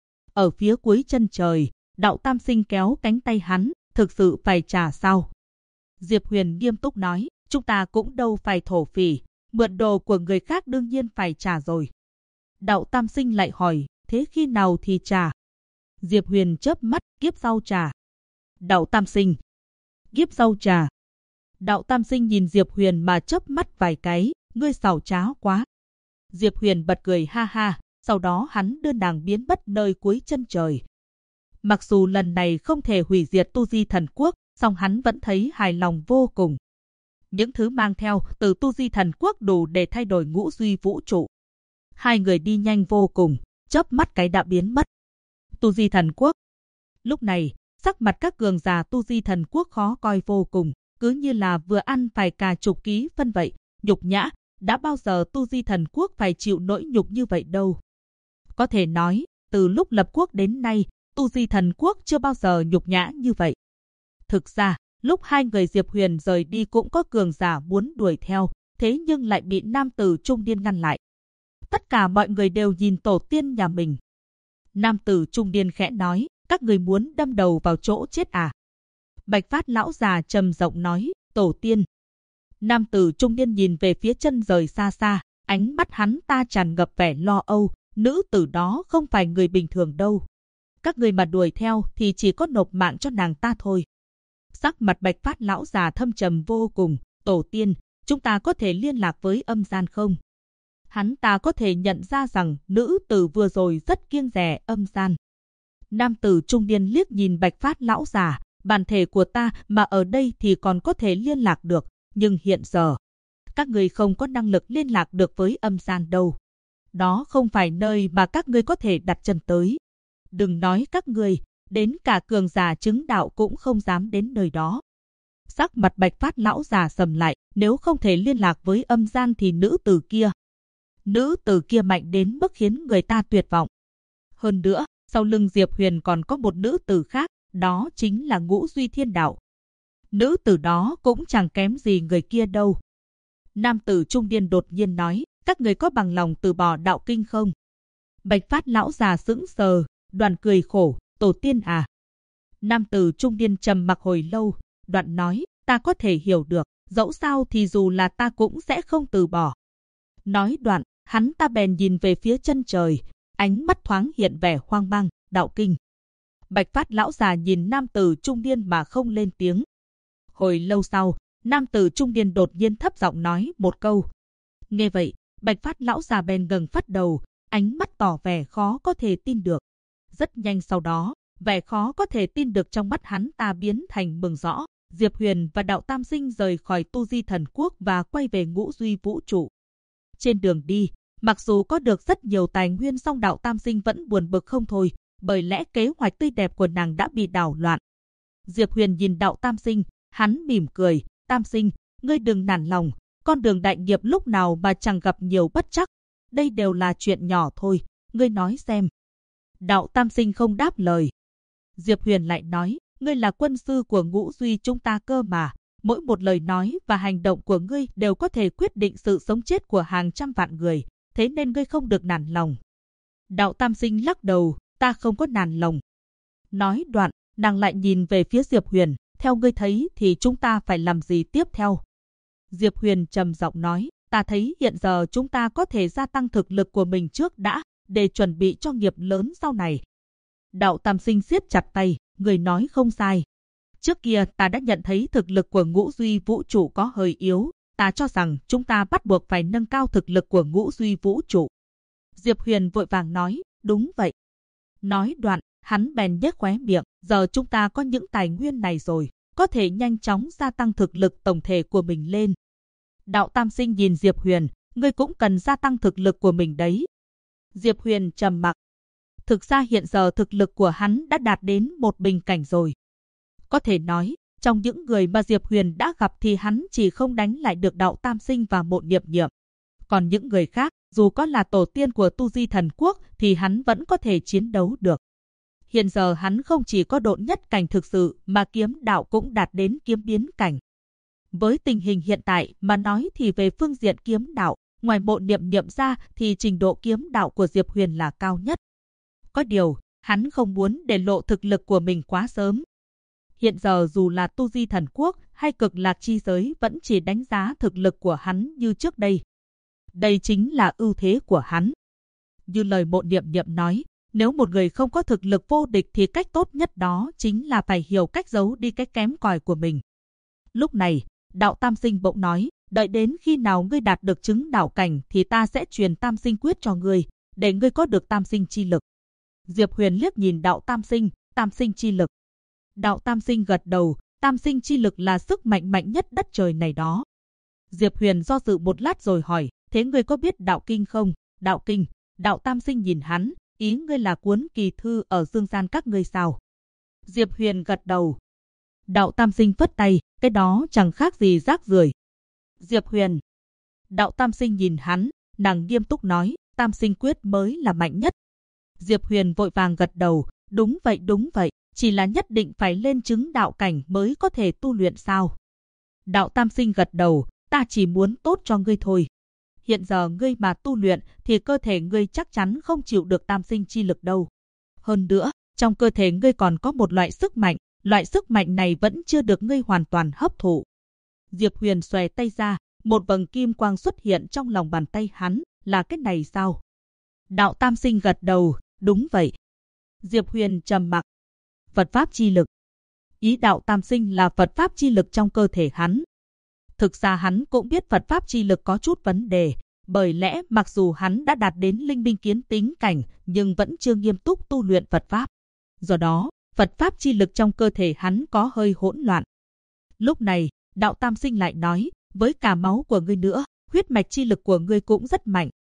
Ở phía cuối chân trời, Đạo Tam Sinh kéo cánh tay hắn, thực sự phải trả sao? Diệp Huyền nghiêm túc nói, chúng ta cũng đâu phải thổ phỉ, mượn đồ của người khác đương nhiên phải trả rồi. Đạo Tam Sinh lại hỏi, thế khi nào thì trả? Diệp Huyền chớp mắt, kiếp sau trả. Đạo Tam Sinh, kiếp sau trả. Đạo Tam Sinh nhìn Diệp Huyền mà chớp mắt vài cái, ngươi xảo trá quá. Diệp Huyền bật cười ha ha, sau đó hắn đưa nàng biến mất nơi cuối chân trời. Mặc dù lần này không thể hủy diệt Tu Di Thần Quốc, song hắn vẫn thấy hài lòng vô cùng. Những thứ mang theo từ Tu Di Thần Quốc đủ để thay đổi ngũ duy vũ trụ. Hai người đi nhanh vô cùng, chớp mắt cái đã biến mất. Tu Di Thần Quốc. Lúc này, sắc mặt các cường giả Tu Di Thần Quốc khó coi vô cùng, cứ như là vừa ăn phải cả chục ký phân vậy, nhục nhã, đã bao giờ Tu Di Thần Quốc phải chịu nỗi nhục như vậy đâu. Có thể nói, từ lúc lập quốc đến nay, Tu Di Thần Quốc chưa bao giờ nhục nhã như vậy. Thực ra, lúc hai người Diệp Huyền rời đi cũng có cường giả muốn đuổi theo, thế nhưng lại bị nam tử trung niên ngăn lại. Tất cả mọi người đều nhìn tổ tiên nhà mình. Nam tử trung niên khẽ nói, các người muốn đâm đầu vào chỗ chết à? Bạch Phát lão già trầm giọng nói, tổ tiên. Nam tử trung niên nhìn về phía chân trời xa xa, ánh mắt hắn ta tràn ngập vẻ lo âu, nữ tử đó không phải người bình thường đâu. Các người mà đuổi theo thì chỉ có nộp mạng cho nàng ta thôi. Sắc mặt Bạch Phát lão già thâm trầm vô cùng, tổ tiên, chúng ta có thể liên lạc với âm gian không? Hắn ta có thể nhận ra rằng nữ tử vừa rồi rất kiêng dè âm gian. Nam tử trung niên liếc nhìn Bạch Phát lão già, bản thể của ta mà ở đây thì còn có thể liên lạc được, nhưng hiện giờ, các người không có năng lực liên lạc được với âm gian đâu. Đó không phải nơi mà các ngươi có thể đặt chân tới. Đừng nói các ngươi, đến cả cường giả chứng đạo cũng không dám đến nơi đó. Sắc mặt Bạch Phát lão già sầm lại, nếu không thể liên lạc với âm gian thì nữ tử kia mạnh đến mức khiến người ta tuyệt vọng. Hơn nữa, sau lưng Diệp Huyền còn có một nữ tử khác, đó chính là Ngũ Duy Thiên Đạo. Nữ tử đó cũng chẳng kém gì người kia đâu. Nam tử trung niên đột nhiên nói, các người có bằng lòng từ bỏ đạo kinh không? Bạch Phát lão già sững sờ, đoạn cười khổ, tổ tiên à. Nam tử trung niên trầm mặc hồi lâu, đoạn nói, ta có thể hiểu được, dẫu sao thì dù là ta cũng sẽ không từ bỏ. Nói đoạn, hắn ta bèn nhìn về phía chân trời, ánh mắt thoáng hiện vẻ hoang mang, đạo kinh. Bạch Phát lão già nhìn nam tử trung niên mà không lên tiếng. Hồi lâu sau, nam tử trung niên đột nhiên thấp giọng nói một câu. Nghe vậy, Bạch Phát lão già bèn ngẩng phát đầu, ánh mắt tỏ vẻ khó có thể tin được. Rất nhanh sau đó, vẻ khó có thể tin được trong mắt hắn ta biến thành mừng rõ. Diệp Huyền và Đạo Tam Sinh rời khỏi Tu Di Thần Quốc và quay về Ngũ Duy Vũ Trụ. Trên đường đi, mặc dù có được rất nhiều tài nguyên song Đạo Tam Sinh vẫn buồn bực không thôi, bởi lẽ kế hoạch tươi đẹp của nàng đã bị đảo loạn. Diệp Huyền nhìn Đạo Tam Sinh, hắn mỉm cười, Tam Sinh, ngươi đừng nản lòng, con đường đại nghiệp lúc nào mà chẳng gặp nhiều bất trắc, đây đều là chuyện nhỏ thôi, ngươi nói xem. Đạo Tam Sinh không đáp lời. Diệp Huyền lại nói, ngươi là quân sư của Ngũ Duy chúng ta cơ mà, mỗi một lời nói và hành động của ngươi đều có thể quyết định sự sống chết của hàng trăm vạn người, thế nên ngươi không được nản lòng. Đạo Tam Sinh lắc đầu, ta không có nản lòng. Nói đoạn, nàng lại nhìn về phía Diệp Huyền, theo ngươi thấy thì chúng ta phải làm gì tiếp theo? Diệp Huyền trầm giọng nói, ta thấy hiện giờ chúng ta có thể gia tăng thực lực của mình trước đã, để chuẩn bị cho nghiệp lớn sau này. Đạo Tam Sinh siết chặt tay, người nói không sai. Trước kia ta đã nhận thấy thực lực của Ngũ Duy Vũ Trụ có hơi yếu, ta cho rằng chúng ta bắt buộc phải nâng cao thực lực của Ngũ Duy Vũ Trụ. Diệp Huyền vội vàng nói, đúng vậy. Nói đoạn, hắn bèn nhếch khóe miệng, giờ chúng ta có những tài nguyên này rồi, có thể nhanh chóng gia tăng thực lực tổng thể của mình lên. Đạo Tam Sinh nhìn Diệp Huyền, ngươi cũng cần gia tăng thực lực của mình đấy. Diệp Huyền trầm mặc. Thực ra hiện giờ thực lực của hắn đã đạt đến một bình cảnh rồi. Có thể nói, trong những người mà Diệp Huyền đã gặp thì hắn chỉ không đánh lại được Đạo Tam Sinh và Mộ Niệm Niệm. Còn những người khác, dù có là tổ tiên của Tu Di Thần Quốc thì hắn vẫn có thể chiến đấu được. Hiện giờ hắn không chỉ có độn nhất cảnh thực sự mà kiếm đạo cũng đạt đến kiếm biến cảnh. Với tình hình hiện tại mà nói thì về phương diện kiếm đạo, ngoài Mộ Niệm Niệm ra thì trình độ kiếm đạo của Diệp Huyền là cao nhất. Có điều, hắn không muốn để lộ thực lực của mình quá sớm. Hiện giờ dù là Tu Di Thần Quốc hay Cực Lạc Chi Giới vẫn chỉ đánh giá thực lực của hắn như trước đây. Đây chính là ưu thế của hắn. Như lời Mộ Niệm Niệm nói, nếu một người không có thực lực vô địch thì cách tốt nhất đó chính là phải hiểu cách giấu đi cái kém cỏi của mình. Lúc này, Đạo Tam Sinh bỗng nói, đợi đến khi nào ngươi đạt được chứng đạo cảnh thì ta sẽ truyền Tam Sinh quyết cho ngươi, để ngươi có được Tam Sinh chi lực. Diệp Huyền liếc nhìn Đạo Tam Sinh chi lực. Đạo Tam Sinh gật đầu, Tam Sinh chi lực là sức mạnh mạnh nhất đất trời này đó. Diệp Huyền do dự một lát rồi hỏi, thế ngươi có biết đạo kinh không? Đạo kinh. Đạo Tam Sinh nhìn hắn, ý ngươi là cuốn kỳ thư ở dương gian các ngươi sao? Diệp Huyền gật đầu. Đạo Tam Sinh phất tay, cái đó chẳng khác gì rác rưởi. Diệp Huyền. Đạo Tam Sinh nhìn hắn, nàng nghiêm túc nói, Tam Sinh quyết mới là mạnh nhất. Diệp Huyền vội vàng gật đầu, đúng vậy, chỉ là nhất định phải lên chứng đạo cảnh mới có thể tu luyện sao? Đạo Tam Sinh gật đầu, ta chỉ muốn tốt cho ngươi thôi. Hiện giờ ngươi mà tu luyện thì cơ thể ngươi chắc chắn không chịu được Tam Sinh chi lực đâu. Hơn nữa, trong cơ thể ngươi còn có một loại sức mạnh này vẫn chưa được ngươi hoàn toàn hấp thụ. Diệp Huyền xòe tay ra, một vầng kim quang xuất hiện trong lòng bàn tay hắn, là cái này sao? Đạo Tam Sinh gật đầu, đúng vậy. Diệp Huyền trầm mặc. Phật pháp chi lực. Ý Đạo Tam Sinh là Phật pháp chi lực trong cơ thể hắn. Thực ra hắn cũng biết Phật pháp chi lực có chút vấn đề, bởi lẽ mặc dù hắn đã đạt đến linh minh kiến tính cảnh nhưng vẫn chưa nghiêm túc tu luyện Phật pháp. Do đó, Phật pháp chi lực trong cơ thể hắn có hơi hỗn loạn. Lúc này, Đạo Tam Sinh lại nói, với cả máu của ngươi nữa, huyết mạch chi lực của ngươi cũng rất mạnh,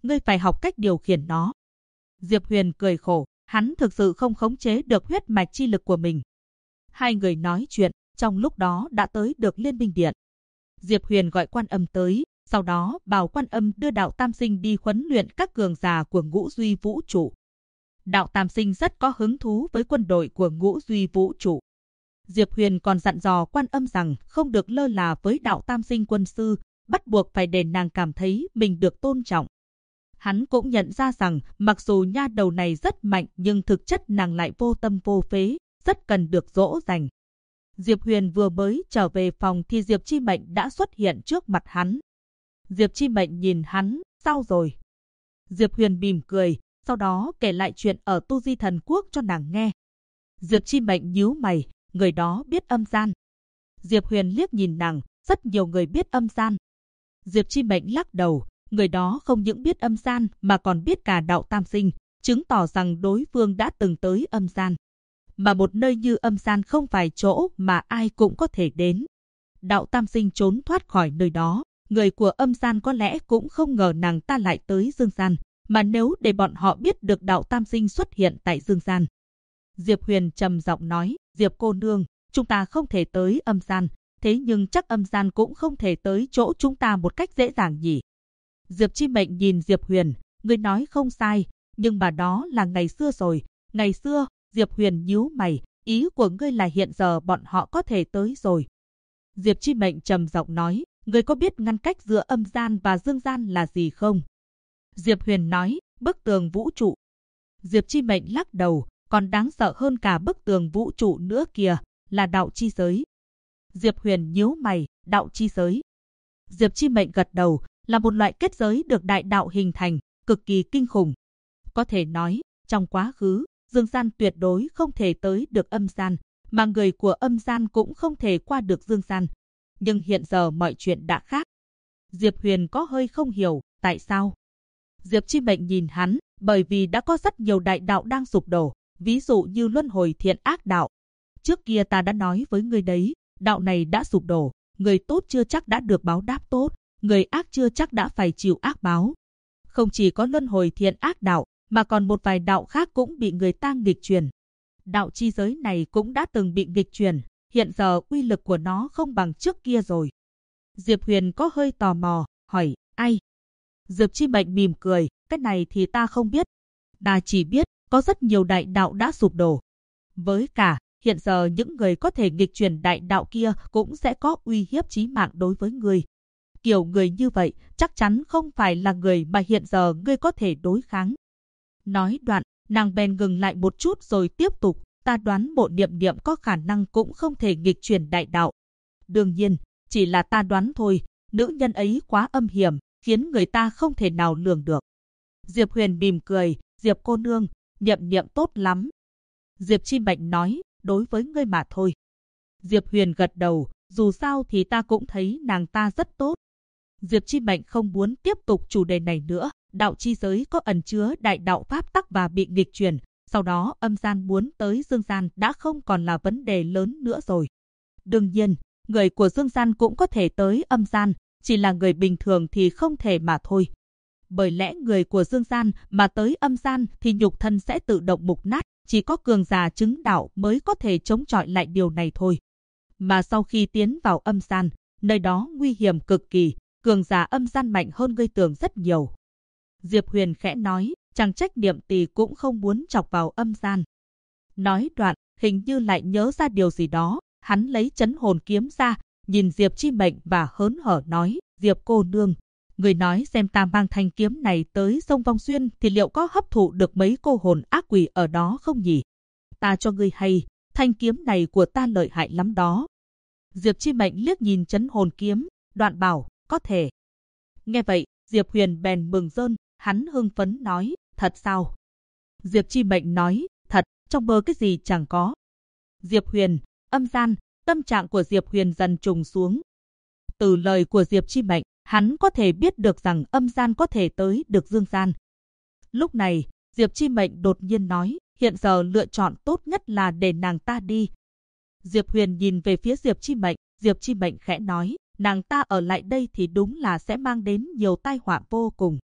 ngươi phải học cách điều khiển nó. Diệp Huyền cười khổ, hắn thực sự không khống chế được huyết mạch chi lực của mình. Hai người nói chuyện, trong lúc đó đã tới được Liên Minh Điện. Diệp Huyền gọi Quan Âm tới, sau đó bảo Quan Âm đưa Đạo Tam Sinh đi huấn luyện các cường giả của Ngũ Duy Vũ Trụ. Đạo Tam Sinh rất có hứng thú với quân đội của Ngũ Duy Vũ Trụ. Diệp Huyền còn dặn dò Quan Âm rằng không được lơ là với Đạo Tam Sinh quân sư, bắt buộc phải để nàng cảm thấy mình được tôn trọng. Hắn cũng nhận ra rằng mặc dù nha đầu này rất mạnh nhưng thực chất nàng lại vô tâm vô phế, rất cần được dỗ dành. Diệp Huyền vừa mới trở về phòng thì Diệp Chi Mệnh đã xuất hiện trước mặt hắn. Diệp Chi Mệnh nhìn hắn, sao rồi? Diệp Huyền mỉm cười, sau đó kể lại chuyện ở Tu Di Thần Quốc cho nàng nghe. Diệp Chi Mệnh nhíu mày, người đó biết âm gian. Diệp Huyền liếc nhìn nàng, rất nhiều người biết âm gian. Diệp Chi Mệnh lắc đầu, người đó không những biết âm gian mà còn biết cả Đạo Tam Sinh, chứng tỏ rằng đối phương đã từng tới âm gian. Mà một nơi như âm gian không phải chỗ mà ai cũng có thể đến. Đạo Tam Sinh trốn thoát khỏi nơi đó, người của âm gian có lẽ cũng không ngờ nàng ta lại tới dương gian, mà nếu để bọn họ biết được Đạo Tam Sinh xuất hiện tại dương gian. Diệp Huyền trầm giọng nói, Diệp cô nương, chúng ta không thể tới âm gian, thế nhưng chắc âm gian cũng không thể tới chỗ chúng ta một cách dễ dàng nhỉ. Diệp Chi Mệnh nhìn Diệp Huyền, ngươi nói không sai, nhưng mà đó là ngày xưa rồi. Ngày xưa, Diệp Huyền nhíu mày, ý của ngươi là hiện giờ bọn họ có thể tới rồi. Diệp Chi Mệnh trầm giọng nói, ngươi có biết ngăn cách giữa âm gian và dương gian là gì không? Diệp Huyền nói, bức tường vũ trụ. Diệp Chi Mệnh lắc đầu, còn đáng sợ hơn cả bức tường vũ trụ nữa kìa, là đạo chi giới. Diệp Huyền nhíu mày, đạo chi giới. Diệp Chi Mệnh gật đầu, là một loại kết giới được đại đạo hình thành, cực kỳ kinh khủng. Có thể nói, trong quá khứ, dương gian tuyệt đối không thể tới được âm gian, mà người của âm gian cũng không thể qua được dương gian. Nhưng hiện giờ mọi chuyện đã khác. Diệp Huyền có hơi không hiểu, tại sao? Diệp Chi Mệnh nhìn hắn, bởi vì đã có rất nhiều đại đạo đang sụp đổ, ví dụ như luân hồi thiện ác đạo. Trước kia ta đã nói với ngươi đấy, đạo này đã sụp đổ, người tốt chưa chắc đã được báo đáp tốt, người ác chưa chắc đã phải chịu ác báo. Không chỉ có luân hồi thiện ác đạo, mà còn một vài đạo khác cũng bị người ta nghịch truyền. Đạo chi giới này cũng đã từng bị nghịch truyền, hiện giờ uy lực của nó không bằng trước kia rồi. Diệp Huyền có hơi tò mò, hỏi, ai? Diệp Chi Mệnh mỉm cười, cái này thì ta không biết. Ta chỉ biết, có rất nhiều đại đạo đã sụp đổ. Với cả, hiện giờ những người có thể nghịch truyền đại đạo kia cũng sẽ có uy hiếp chí mạng đối với người. Kiểu người như vậy, chắc chắn không phải là người mà hiện giờ ngươi có thể đối kháng. Nói đoạn, nàng bèn ngừng lại một chút rồi tiếp tục, ta đoán Mộ Niệm Niệm có khả năng cũng không thể nghịch truyền đại đạo. Đương nhiên, chỉ là ta đoán thôi, nữ nhân ấy quá âm hiểm, khiến người ta không thể nào lường được. Diệp Huyền mỉm cười, Diệp cô nương, Niệm Niệm tốt lắm. Diệp Chi Mệnh nói, đối với ngươi mà thôi. Diệp Huyền gật đầu, dù sao thì ta cũng thấy nàng ta rất tốt. Diệp Chi Mệnh không muốn tiếp tục chủ đề này nữa, đạo chi giới có ẩn chứa đại đạo pháp tắc và bị nghịch truyền, sau đó âm gian muốn tới dương gian đã không còn là vấn đề lớn nữa rồi. Đương nhiên, người của dương gian cũng có thể tới âm gian, chỉ là người bình thường thì không thể mà thôi. Bởi lẽ người của dương gian mà tới âm gian thì nhục thân sẽ tự động mục nát, chỉ có cường giả chứng đạo mới có thể chống chọi lại điều này thôi. Mà sau khi tiến vào âm gian, nơi đó nguy hiểm cực kỳ, cường giả âm gian mạnh hơn ngươi tưởng rất nhiều. Diệp Huyền khẽ nói, chẳng trách Niệm Tỳ cũng không muốn chọc vào âm gian. Nói đoạn, hình như lại nhớ ra điều gì đó, hắn lấy chấn hồn kiếm ra, nhìn Diệp Chi Mệnh và hớn hở nói, Diệp cô nương, người nói xem ta mang thanh kiếm này tới sông Vong Xuyên thì liệu có hấp thụ được mấy cô hồn ác quỷ ở đó không nhỉ? Ta cho ngươi hay, thanh kiếm này của ta lợi hại lắm đó. Diệp Chi Mệnh liếc nhìn chấn hồn kiếm, đoạn bảo, có thể. Nghe vậy, Diệp Huyền bèn mừng rơn, hắn hưng phấn nói, thật sao? Diệp Chi Mệnh nói, thật, trong mơ cái gì chẳng có. Diệp Huyền, âm gian, tâm trạng của Diệp Huyền dần trùng xuống. Từ lời của Diệp Chi Mệnh, hắn có thể biết được rằng âm gian có thể tới được dương gian. Lúc này, Diệp Chi Mệnh đột nhiên nói, hiện giờ lựa chọn tốt nhất là để nàng ta đi. Diệp Huyền nhìn về phía Diệp Chi Mệnh khẽ nói, nàng ta ở lại đây thì đúng là sẽ mang đến nhiều tai họa vô cùng.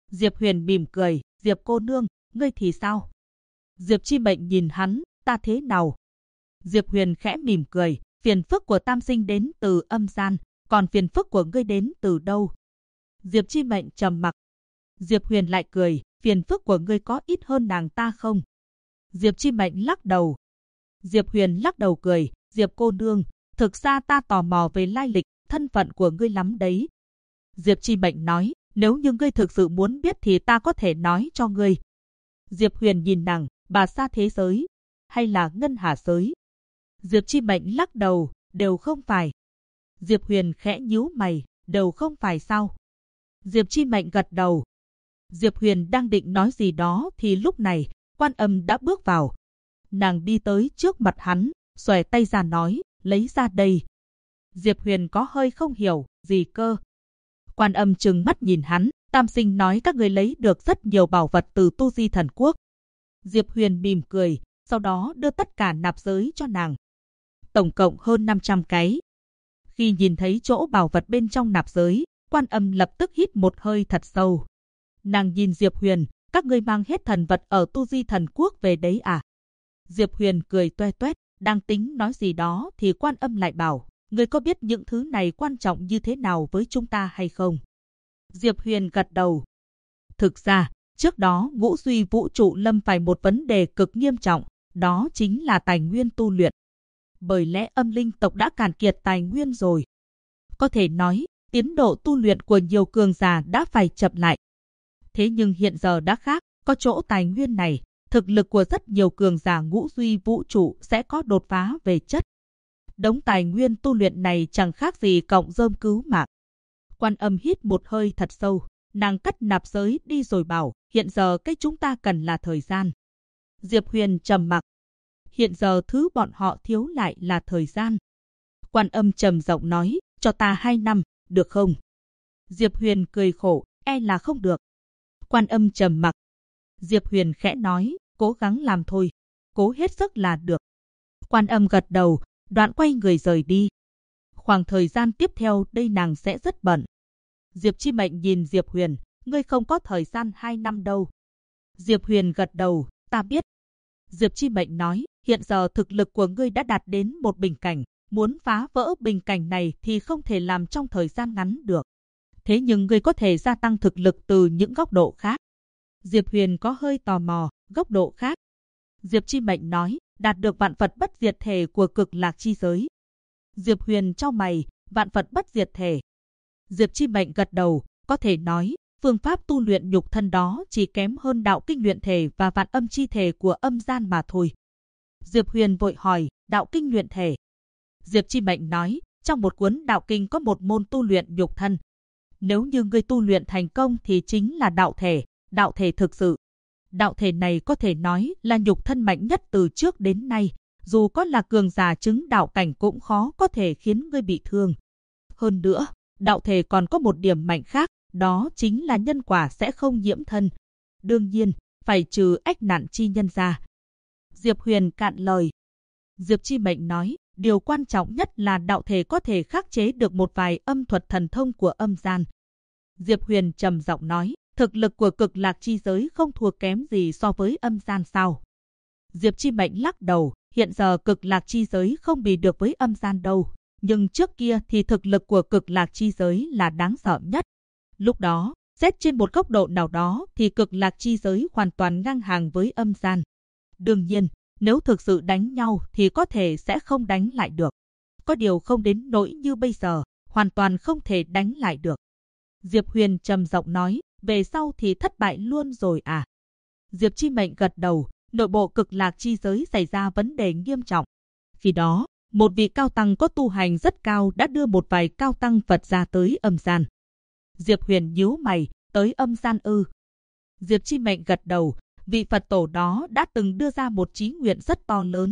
Diệp Huyền mỉm cười, Diệp cô nương, ngươi thì sao? Diệp Chi Mệnh nhìn hắn, ta thế nào? Diệp Huyền khẽ mỉm cười, phiền phức của tam sinh đến từ âm gian, còn phiền phức của ngươi đến từ đâu? Diệp Chi Mệnh trầm mặc. Diệp Huyền lại cười, phiền phức của ngươi có ít hơn nàng ta không? Diệp Chi Mệnh lắc đầu. Diệp Huyền lắc đầu cười, Diệp cô nương, thực ra ta tò mò về lai lịch, thân phận của ngươi lắm đấy. Diệp Chi Mệnh nói, nếu như ngươi thực sự muốn biết thì ta có thể nói cho ngươi. Diệp Huyền nhìn nàng, bà xa thế giới, hay là ngân hà giới? Diệp Chi Mệnh lắc đầu, đều không phải. Diệp Huyền khẽ nhíu mày, đều không phải sao? Diệp Chi Mệnh gật đầu. Diệp Huyền đang định nói gì đó thì lúc này, Quan Âm đã bước vào. Nàng đi tới trước mặt hắn, xòe tay ra nói, lấy ra đây. Diệp Huyền có hơi không hiểu, gì cơ? Quan Âm trừng mắt nhìn hắn, tam sinh nói các người lấy được rất nhiều bảo vật từ Tu Di Thần Quốc. Diệp Huyền mỉm cười, sau đó đưa tất cả nạp giới cho nàng. Tổng cộng hơn 500 cái. Khi nhìn thấy chỗ bảo vật bên trong nạp giới, Quan Âm lập tức hít một hơi thật sâu. Nàng nhìn Diệp Huyền, các ngươi mang hết thần vật ở Tu Di Thần Quốc về đấy à? Diệp Huyền cười toe toét, đang tính nói gì đó thì Quan Âm lại bảo, ngươi có biết những thứ này quan trọng như thế nào với chúng ta hay không? Diệp Huyền gật đầu. Thực ra, trước đó Ngũ Duy Vũ Trụ lâm phải một vấn đề cực nghiêm trọng, đó chính là tài nguyên tu luyện. Bởi lẽ âm linh tộc đã cạn kiệt tài nguyên rồi. Có thể nói, tiến độ tu luyện của nhiều cường giả đã phải chậm lại. Thế nhưng hiện giờ đã khác, có chỗ tài nguyên này, thực lực của rất nhiều cường giả Ngũ Duy Vũ Trụ sẽ có đột phá về chất. Đống tài nguyên tu luyện này chẳng khác gì cọng rơm cứu mạng. Quan Âm hít một hơi thật sâu, nàng cất nạp giới đi rồi bảo, hiện giờ cái chúng ta cần là thời gian. Diệp Huyền trầm mặc. Hiện giờ thứ bọn họ thiếu lại là thời gian. Quan Âm trầm giọng nói, cho ta 2 năm, được không? Diệp Huyền cười khổ, e là không được. Quan Âm trầm mặc. Diệp Huyền khẽ nói, cố gắng làm thôi, cố hết sức là được. Quan Âm gật đầu, đoạn quay người rời đi. Khoảng thời gian tiếp theo đây nàng sẽ rất bận. Diệp Chi Mệnh nhìn Diệp Huyền, ngươi không có thời gian 2 năm đâu. Diệp Huyền gật đầu, ta biết. Diệp Chi Mệnh nói, hiện giờ thực lực của ngươi đã đạt đến một bình cảnh, muốn phá vỡ bình cảnh này thì không thể làm trong thời gian ngắn được. Thế nhưng ngươi có thể gia tăng thực lực từ những góc độ khác. Diệp Huyền có hơi tò mò, góc độ khác. Diệp Chi Mệnh nói, đạt được vạn Phật bất diệt thể của cực lạc chi giới. Diệp Huyền chau mày, vạn Phật bất diệt thể. Diệp Chi Mệnh gật đầu, có thể nói, phương pháp tu luyện nhục thân đó chỉ kém hơn đạo kinh luyện thể và vạn âm chi thể của âm gian mà thôi. Diệp Huyền vội hỏi, đạo kinh luyện thể. Diệp Chi Mệnh nói, trong một cuốn đạo kinh có một môn tu luyện nhục thân. Nếu như ngươi tu luyện thành công thì chính là đạo thể thực sự. Đạo thể này có thể nói là nhục thân mạnh nhất từ trước đến nay, dù có là cường giả chứng đạo cảnh cũng khó có thể khiến ngươi bị thương. Hơn nữa, đạo thể còn có một điểm mạnh khác, đó chính là nhân quả sẽ không nhiễm thân. Đương nhiên, phải trừ ách nạn chi nhân ra. Diệp Huyền cạn lời. Diệp Chi Mệnh nói, điều quan trọng nhất là đạo thể có thể khắc chế được một vài âm thuật thần thông của âm gian. Diệp Huyền trầm giọng nói, thực lực của cực lạc chi giới không thua kém gì so với âm gian sao? Diệp Chi Mệnh lắc đầu, hiện giờ cực lạc chi giới không bì được với âm gian đâu. Nhưng trước kia thì thực lực của cực lạc chi giới là đáng sợ nhất. Lúc đó, xét trên một góc độ nào đó thì cực lạc chi giới hoàn toàn ngang hàng với âm gian. Đương nhiên, nếu thực sự đánh nhau thì có thể sẽ không đánh lại được. Có điều không đến nỗi như bây giờ, hoàn toàn không thể đánh lại được. Diệp Huyền trầm giọng nói, về sau thì thất bại luôn rồi à? Diệp Chi Mệnh gật đầu, nội bộ cực lạc chi giới xảy ra vấn đề nghiêm trọng. Khi đó, một vị cao tăng có tu hành rất cao đã đưa một vài cao tăng Phật ra tới âm gian. Diệp Huyền nhíu mày, tới âm gian ư? Diệp Chi Mệnh gật đầu, vị Phật tổ đó đã từng đưa ra một chí nguyện rất to lớn.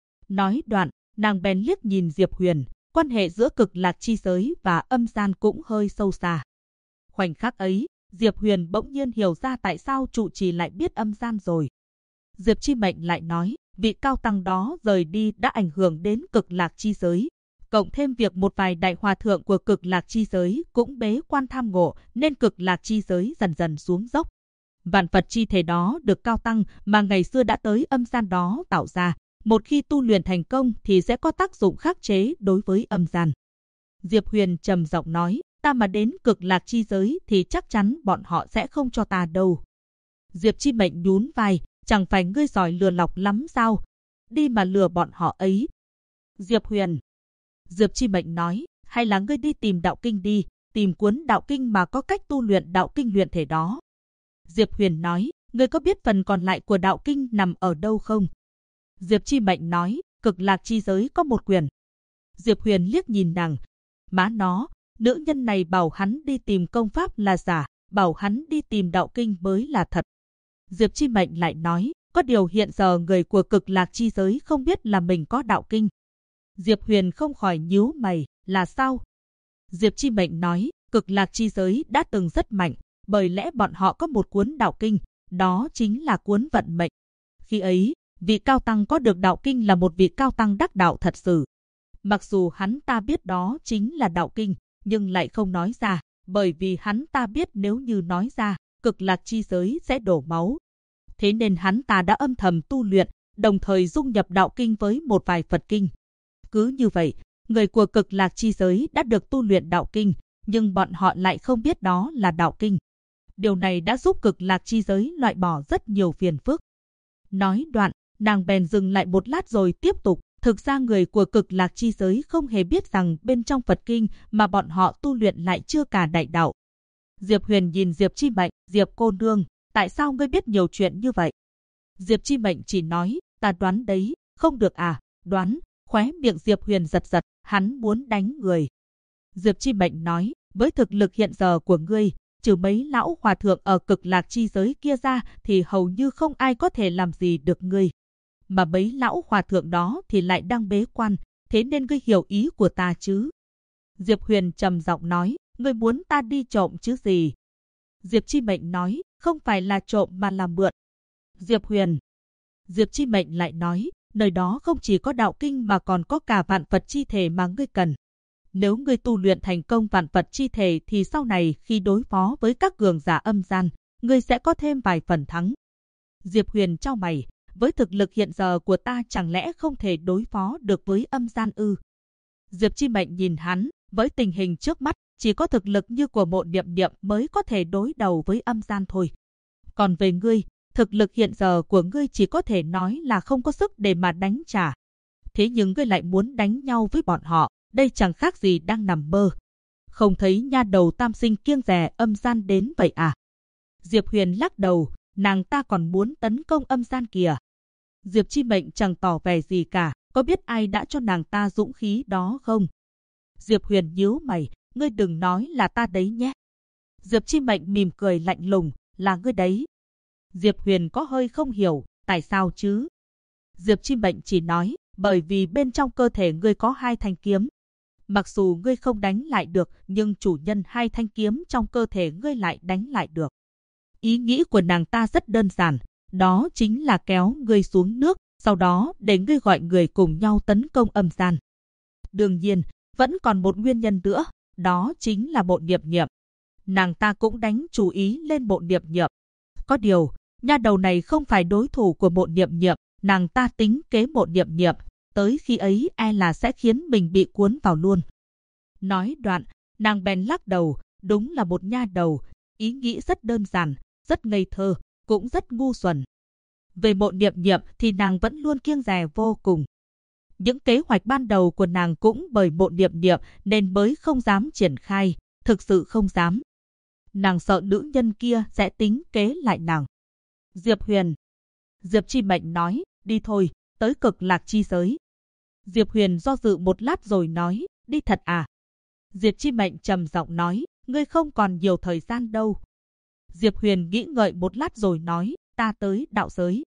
Nói đoạn, nàng bèn liếc nhìn Diệp Huyền, quan hệ giữa cực lạc chi giới và âm gian cũng hơi sâu xa. Khoảnh khắc ấy, Diệp Huyền bỗng nhiên hiểu ra tại sao trụ trì lại biết âm gian rồi. Diệp Chi Mệnh lại nói, vị cao tăng đó rời đi đã ảnh hưởng đến cực lạc chi giới. cộng thêm việc một vài đại hòa thượng của cực lạc chi giới cũng bế quan tham ngộ, nên cực lạc chi giới dần dần xuống dốc. Vạn vật chi thể đó được cao tăng mà ngày xưa đã tới âm gian đó tạo ra, một khi tu luyện thành công thì sẽ có tác dụng khắc chế đối với âm gian. Diệp Huyền trầm giọng nói, ta mà đến cực lạc chi giới thì chắc chắn bọn họ sẽ không cho ta đâu. Diệp Chi Mệnh nhún vai, chẳng phải ngươi giỏi lừa lọc lắm sao? Đi mà lừa bọn họ ấy. Diệp Huyền. Diệp Chi Mệnh nói, hay là ngươi đi tìm đạo kinh đi, tìm cuốn đạo kinh mà có cách tu luyện đạo kinh luyện thể đó. Diệp Huyền nói, ngươi có biết phần còn lại của đạo kinh nằm ở đâu không? Diệp Chi Mệnh nói, cực lạc chi giới có một quyển. Diệp Huyền liếc nhìn nàng. Má nó, nữ nhân này bảo hắn đi tìm công pháp là giả, bảo hắn đi tìm đạo kinh mới là thật. Diệp Chi Mệnh lại nói, có điều hiện giờ người của cực lạc chi giới không biết là mình có đạo kinh. Diệp Huyền không khỏi nhíu mày, là sao? Diệp Chi Mệnh nói, cực lạc chi giới đã từng rất mạnh, bởi lẽ bọn họ có một cuốn đạo kinh, đó chính là cuốn vận mệnh. Khi ấy, vị cao tăng có được đạo kinh là một vị cao tăng đắc đạo thật sự. Mặc dù hắn ta biết đó chính là đạo kinh, nhưng lại không nói ra, bởi vì hắn ta biết nếu như nói ra, cực lạc chi giới sẽ đổ máu. Thế nên hắn ta đã âm thầm tu luyện, đồng thời dung nhập đạo kinh với một vài Phật kinh. Cứ như vậy, người của cực lạc chi giới đã được tu luyện đạo kinh, nhưng bọn họ lại không biết đó là đạo kinh. Điều này đã giúp cực lạc chi giới loại bỏ rất nhiều phiền phức. Nói đoạn, nàng bèn dừng lại một lát rồi tiếp tục. Thực ra người của cực lạc chi giới không hề biết rằng bên trong Phật kinh mà bọn họ tu luyện lại chưa cả đại đạo. Diệp Huyền nhìn Diệp Chi Mệnh, Diệp cô nương, tại sao ngươi biết nhiều chuyện như vậy? Diệp Chi Mệnh chỉ nói, ta đoán đấy, không được à, đoán, khóe miệng Diệp Huyền giật giật, hắn muốn đánh người. Diệp Chi Mệnh nói, với thực lực hiện giờ của ngươi, trừ mấy lão hòa thượng ở cực lạc chi giới kia ra thì hầu như không ai có thể làm gì được ngươi. Mà mấy lão hòa thượng đó thì lại đang bế quan, thế nên ngươi hiểu ý của ta chứ? Diệp Huyền trầm giọng nói, ngươi muốn ta đi trộm chứ gì? Diệp Chi Mệnh nói, không phải là trộm mà là mượn. Diệp Huyền. Diệp Chi Mệnh lại nói, nơi đó không chỉ có đạo kinh mà còn có cả vạn vật chi thể mà ngươi cần. Nếu ngươi tu luyện thành công vạn vật chi thể thì sau này khi đối phó với các cường giả âm gian, ngươi sẽ có thêm vài phần thắng. Diệp Huyền chau mày, với thực lực hiện giờ của ta chẳng lẽ không thể đối phó được với âm gian ư? Diệp Chi Mệnh nhìn hắn, với tình hình trước mắt, chỉ có thực lực như của Mộ Niệm Niệm mới có thể đối đầu với âm gian thôi. Còn về ngươi, thực lực hiện giờ của ngươi chỉ có thể nói là không có sức để mà đánh trả. Thế nhưng ngươi lại muốn đánh nhau với bọn họ, đây chẳng khác gì đang nằm mơ. Không thấy nha đầu tam sinh kiêng dè âm gian đến vậy à? Diệp Huyền lắc đầu, nàng ta còn muốn tấn công âm gian kìa. Diệp Chi Mệnh chẳng tỏ vẻ gì cả, có biết ai đã cho nàng ta dũng khí đó không? Diệp Huyền nhíu mày, ngươi đừng nói là ta đấy nhé. Diệp Chi Mệnh mỉm cười lạnh lùng, là ngươi đấy. Diệp Huyền có hơi không hiểu, tại sao chứ? Diệp Chi Mệnh chỉ nói, bởi vì bên trong cơ thể ngươi có 2 thanh kiếm. Mặc dù ngươi không đánh lại được, nhưng chủ nhân 2 thanh kiếm trong cơ thể ngươi lại đánh lại được. Ý nghĩ của nàng ta rất đơn giản, đó chính là kéo ngươi xuống nước, sau đó để ngươi gọi người cùng nhau tấn công âm gian. Đương nhiên, vẫn còn một nguyên nhân nữa, đó chính là Mộ Niệm Niệm. Nàng ta cũng đánh chú ý lên Mộ Niệm Niệm. Có điều, nha đầu này không phải đối thủ của Mộ Niệm Niệm, nàng ta tính kế Mộ Niệm Niệm, tới khi ấy e là sẽ khiến mình bị cuốn vào luôn. Nói đoạn, nàng bèn lắc đầu, đúng là một nha đầu, ý nghĩ rất đơn giản, rất ngây thơ, cũng rất ngu xuẩn. Về Mộ Niệm Niệm thì nàng vẫn luôn kiêng dè vô cùng. Những kế hoạch ban đầu của nàng cũng bởi Mộ Niệm Niệm nên mới không dám triển khai, thực sự không dám. Nàng sợ nữ nhân kia sẽ tính kế lại nàng. Diệp Huyền. Diệp Chi Mệnh nói, đi thôi, tới cực lạc chi giới. Diệp Huyền do dự một lát rồi nói, đi thật à? Diệp Chi Mệnh trầm giọng nói, ngươi không còn nhiều thời gian đâu. Diệp Huyền nghĩ ngợi một lát rồi nói, ta tới đạo giới.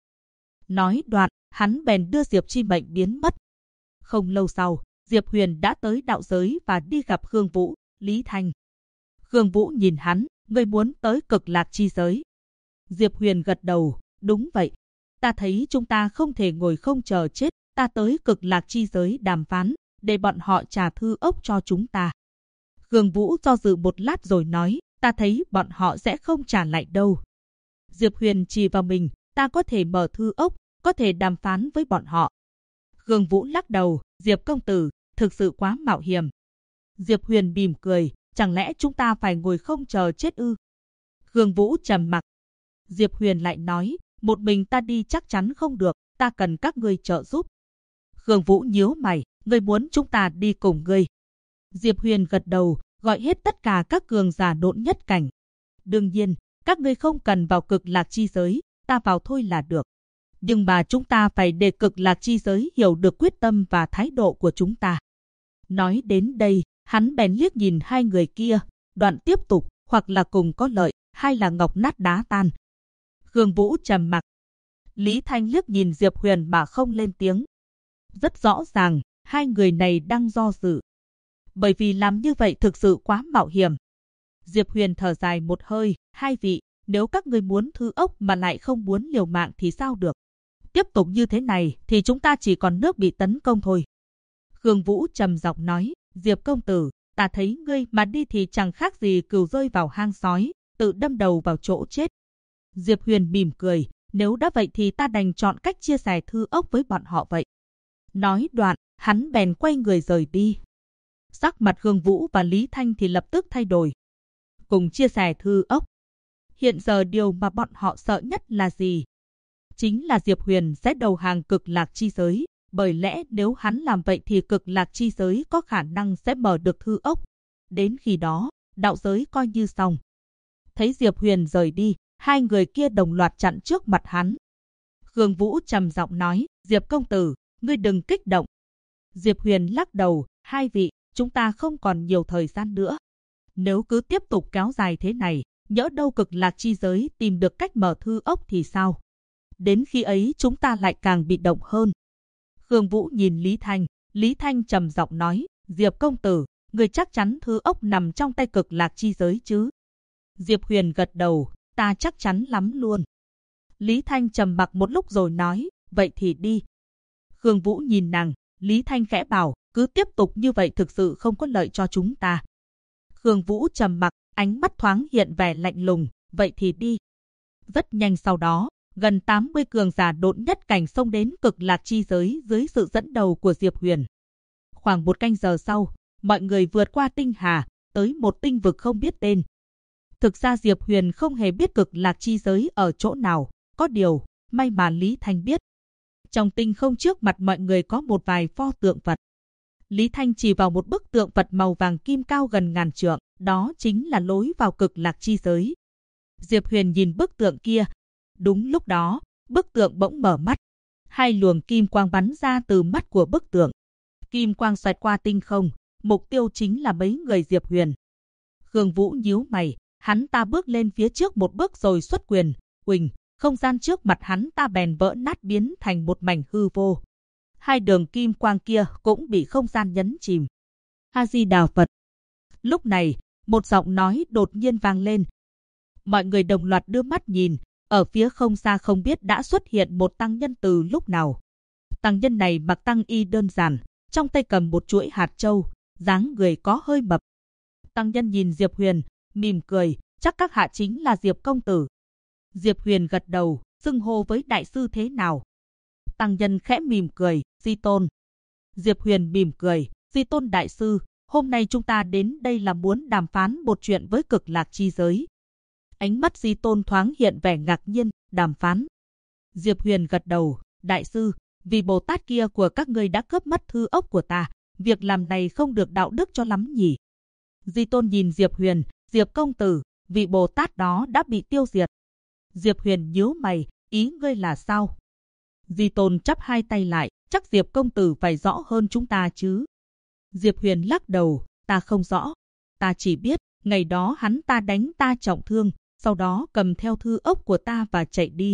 Nói đoạn, hắn bèn đưa Diệp Chi Mệnh biến mất. Không lâu sau, Diệp Huyền đã tới đạo giới và đi gặp Khương Vũ, Lý Thanh. Khương Vũ nhìn hắn, ngươi muốn tới cực lạc chi giới. Diệp Huyền gật đầu, đúng vậy. Ta thấy chúng ta không thể ngồi không chờ chết, ta tới cực lạc chi giới đàm phán, để bọn họ trả thư ốc cho chúng ta. Khương Vũ do dự một lát rồi nói, ta thấy bọn họ sẽ không trả lại đâu. Diệp Huyền chỉ vào mình, ta có thể mở thư ốc, có thể đàm phán với bọn họ. Khương Vũ lắc đầu, Diệp công tử, thực sự quá mạo hiểm. Diệp Huyền mỉm cười, chẳng lẽ chúng ta phải ngồi không chờ chết ư? Khương Vũ trầm mặc. Diệp Huyền lại nói, một mình ta đi chắc chắn không được, ta cần các ngươi trợ giúp. Khương Vũ nhíu mày, ngươi muốn chúng ta đi cùng ngươi? Diệp Huyền gật đầu, gọi hết tất cả các cường giả độn nhất cảnh. Đương nhiên, các ngươi không cần vào cực lạc chi giới, ta vào thôi là được. Nhưng mà chúng ta phải để cực lạc chi giới hiểu được quyết tâm và thái độ của chúng ta. Nói đến đây, hắn bèn liếc nhìn hai người kia, đoạn tiếp tục, hoặc là cùng có lợi, hay là ngọc nát đá tan. Khương Vũ trầm mặc. Lý Thanh liếc nhìn Diệp Huyền mà không lên tiếng. Rất rõ ràng, hai người này đang do dự. Bởi vì làm như vậy thực sự quá mạo hiểm. Diệp Huyền thở dài một hơi, hai vị, nếu các ngươi muốn thư ốc mà lại không muốn liều mạng thì sao được? Tiếp tục như thế này thì chúng ta chỉ còn nước bị tấn công thôi. Khương Vũ trầm giọng nói, Diệp công tử, ta thấy ngươi mà đi thì chẳng khác gì cừu rơi vào hang sói, tự đâm đầu vào chỗ chết. Diệp Huyền mỉm cười, nếu đã vậy thì ta đành chọn cách chia sẻ thư ốc với bọn họ vậy. Nói đoạn, hắn bèn quay người rời đi. Sắc mặt Khương Vũ và Lý Thanh thì lập tức thay đổi. Cùng chia sẻ thư ốc. Hiện giờ điều mà bọn họ sợ nhất là gì? Chính là Diệp Huyền sẽ đầu hàng cực lạc chi giới. Bởi lẽ nếu hắn làm vậy thì cực lạc chi giới có khả năng sẽ mở được thư ốc. Đến khi đó, đạo giới coi như xong. Thấy Diệp Huyền rời đi, hai người kia đồng loạt chặn trước mặt hắn. Khương Vũ trầm giọng nói, Diệp công tử, ngươi đừng kích động. Diệp Huyền lắc đầu, hai vị, chúng ta không còn nhiều thời gian nữa. Nếu cứ tiếp tục kéo dài thế này, nhỡ đâu cực lạc chi giới tìm được cách mở thư ốc thì sao? Đến khi ấy chúng ta lại càng bị động hơn. Khương Vũ nhìn Lý Thanh trầm giọng nói, Diệp công tử, người chắc chắn thư ốc nằm trong tay cực lạc chi giới chứ? Diệp Huyền gật đầu, ta chắc chắn lắm luôn. Lý Thanh trầm mặc một lúc rồi nói, vậy thì đi. Khương Vũ nhìn nàng, Lý Thanh khẽ bảo, cứ tiếp tục như vậy thực sự không có lợi cho chúng ta. Khương Vũ trầm mặc, ánh mắt thoáng hiện vẻ lạnh lùng, vậy thì đi. Rất nhanh sau đó, gần 80 cường giả độn nhất cảnh xông đến cực lạc chi giới dưới sự dẫn đầu của Diệp Huyền. Khoảng một canh giờ sau, mọi người vượt qua tinh hà, tới một tinh vực không biết tên. Thực ra Diệp Huyền không hề biết cực lạc chi giới ở chỗ nào, có điều, may mà Lý Thanh biết. Trong tinh không trước mặt mọi người có một vài pho tượng Phật. Lý Thanh chỉ vào một bức tượng Phật màu vàng kim cao gần ngàn trượng, đó chính là lối vào cực lạc chi giới. Diệp Huyền nhìn bức tượng kia. Đúng lúc đó, bức tượng bỗng mở mắt. Hai luồng kim quang bắn ra từ mắt của bức tượng. Kim quang xoẹt qua tinh không, mục tiêu chính là mấy người Diệp Huyền. Khương Vũ nhíu mày, hắn ta bước lên phía trước một bước rồi xuất quyền, uỳnh, không gian trước mặt hắn ta bèn vỡ nát biến thành một mảnh hư vô. Hai đường kim quang kia cũng bị không gian nhấn chìm. A Di Đà Phật. Lúc này, một giọng nói đột nhiên vang lên. Mọi người đồng loạt đưa mắt nhìn, ở phía không xa không biết đã xuất hiện một tăng nhân từ lúc nào. Tăng nhân này mặc tăng y đơn giản, trong tay cầm một chuỗi hạt châu, dáng người có hơi mập. Tăng nhân nhìn Diệp Huyền, mỉm cười, chắc các hạ chính là Diệp công tử. Diệp Huyền gật đầu, xưng hô với đại sư thế nào? Tăng nhân khẽ mỉm cười, Di Tôn. Diệp Huyền mỉm cười, Di Tôn đại sư, hôm nay chúng ta đến đây là muốn đàm phán một chuyện với cực lạc chi giới. Ánh mắt Di Tôn thoáng hiện vẻ ngạc nhiên, đàm phán. Diệp Huyền gật đầu, đại sư, vì Bồ Tát kia của các ngươi đã cướp mất thư ốc của ta, việc làm này không được đạo đức cho lắm nhỉ. Di Tôn nhìn Diệp Huyền, Diệp công tử, vị Bồ Tát đó đã bị tiêu diệt. Diệp Huyền nhíu mày, ý ngươi là sao? Di Tôn chắp hai tay lại, chắc Diệp công tử phải rõ hơn chúng ta chứ. Diệp Huyền lắc đầu, ta không rõ. Ta chỉ biết, ngày đó hắn ta đánh ta trọng thương, sau đó cầm theo thư ốc của ta và chạy đi.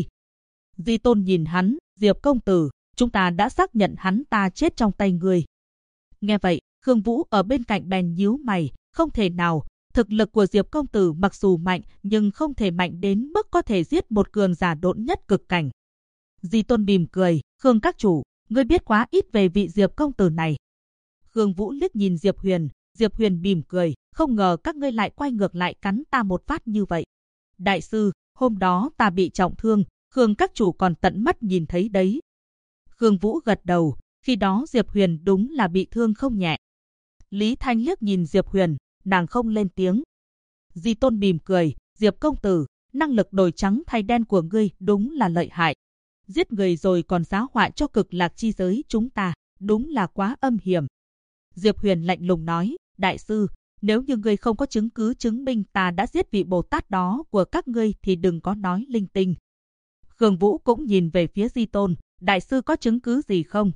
Di Tôn nhìn hắn, Diệp công tử, chúng ta đã xác nhận hắn ta chết trong tay ngươi. Nghe vậy, Khương Vũ ở bên cạnh bèn nhíu mày, không thể nào, thực lực của Diệp công tử mặc dù mạnh nhưng không thể mạnh đến mức có thể giết một cường giả độn nhất cực cảnh. Di Tôn mỉm cười, Khương các chủ, ngươi biết quá ít về vị Diệp công tử này. Khương Vũ liếc nhìn Diệp Huyền, Diệp Huyền mỉm cười, không ngờ các ngươi lại quay ngược lại cắn ta một phát như vậy. Đại sư, hôm đó ta bị trọng thương, Khương các chủ còn tận mắt nhìn thấy đấy. Khương Vũ gật đầu, khi đó Diệp Huyền đúng là bị thương không nhẹ. Lý Thanh liếc nhìn Diệp Huyền, nàng không lên tiếng. Di Tôn mỉm cười, Diệp công tử, năng lực đổi trắng thay đen của ngươi đúng là lợi hại. Giết người rồi còn giá họa cho cực lạc chi giới chúng ta, đúng là quá âm hiểm. Diệp Huyền lạnh lùng nói, đại sư, nếu như ngươi không có chứng cứ chứng minh ta đã giết vị Bồ Tát đó của các ngươi thì đừng có nói linh tinh. Khương Vũ cũng nhìn về phía Di Tôn, đại sư có chứng cứ gì không?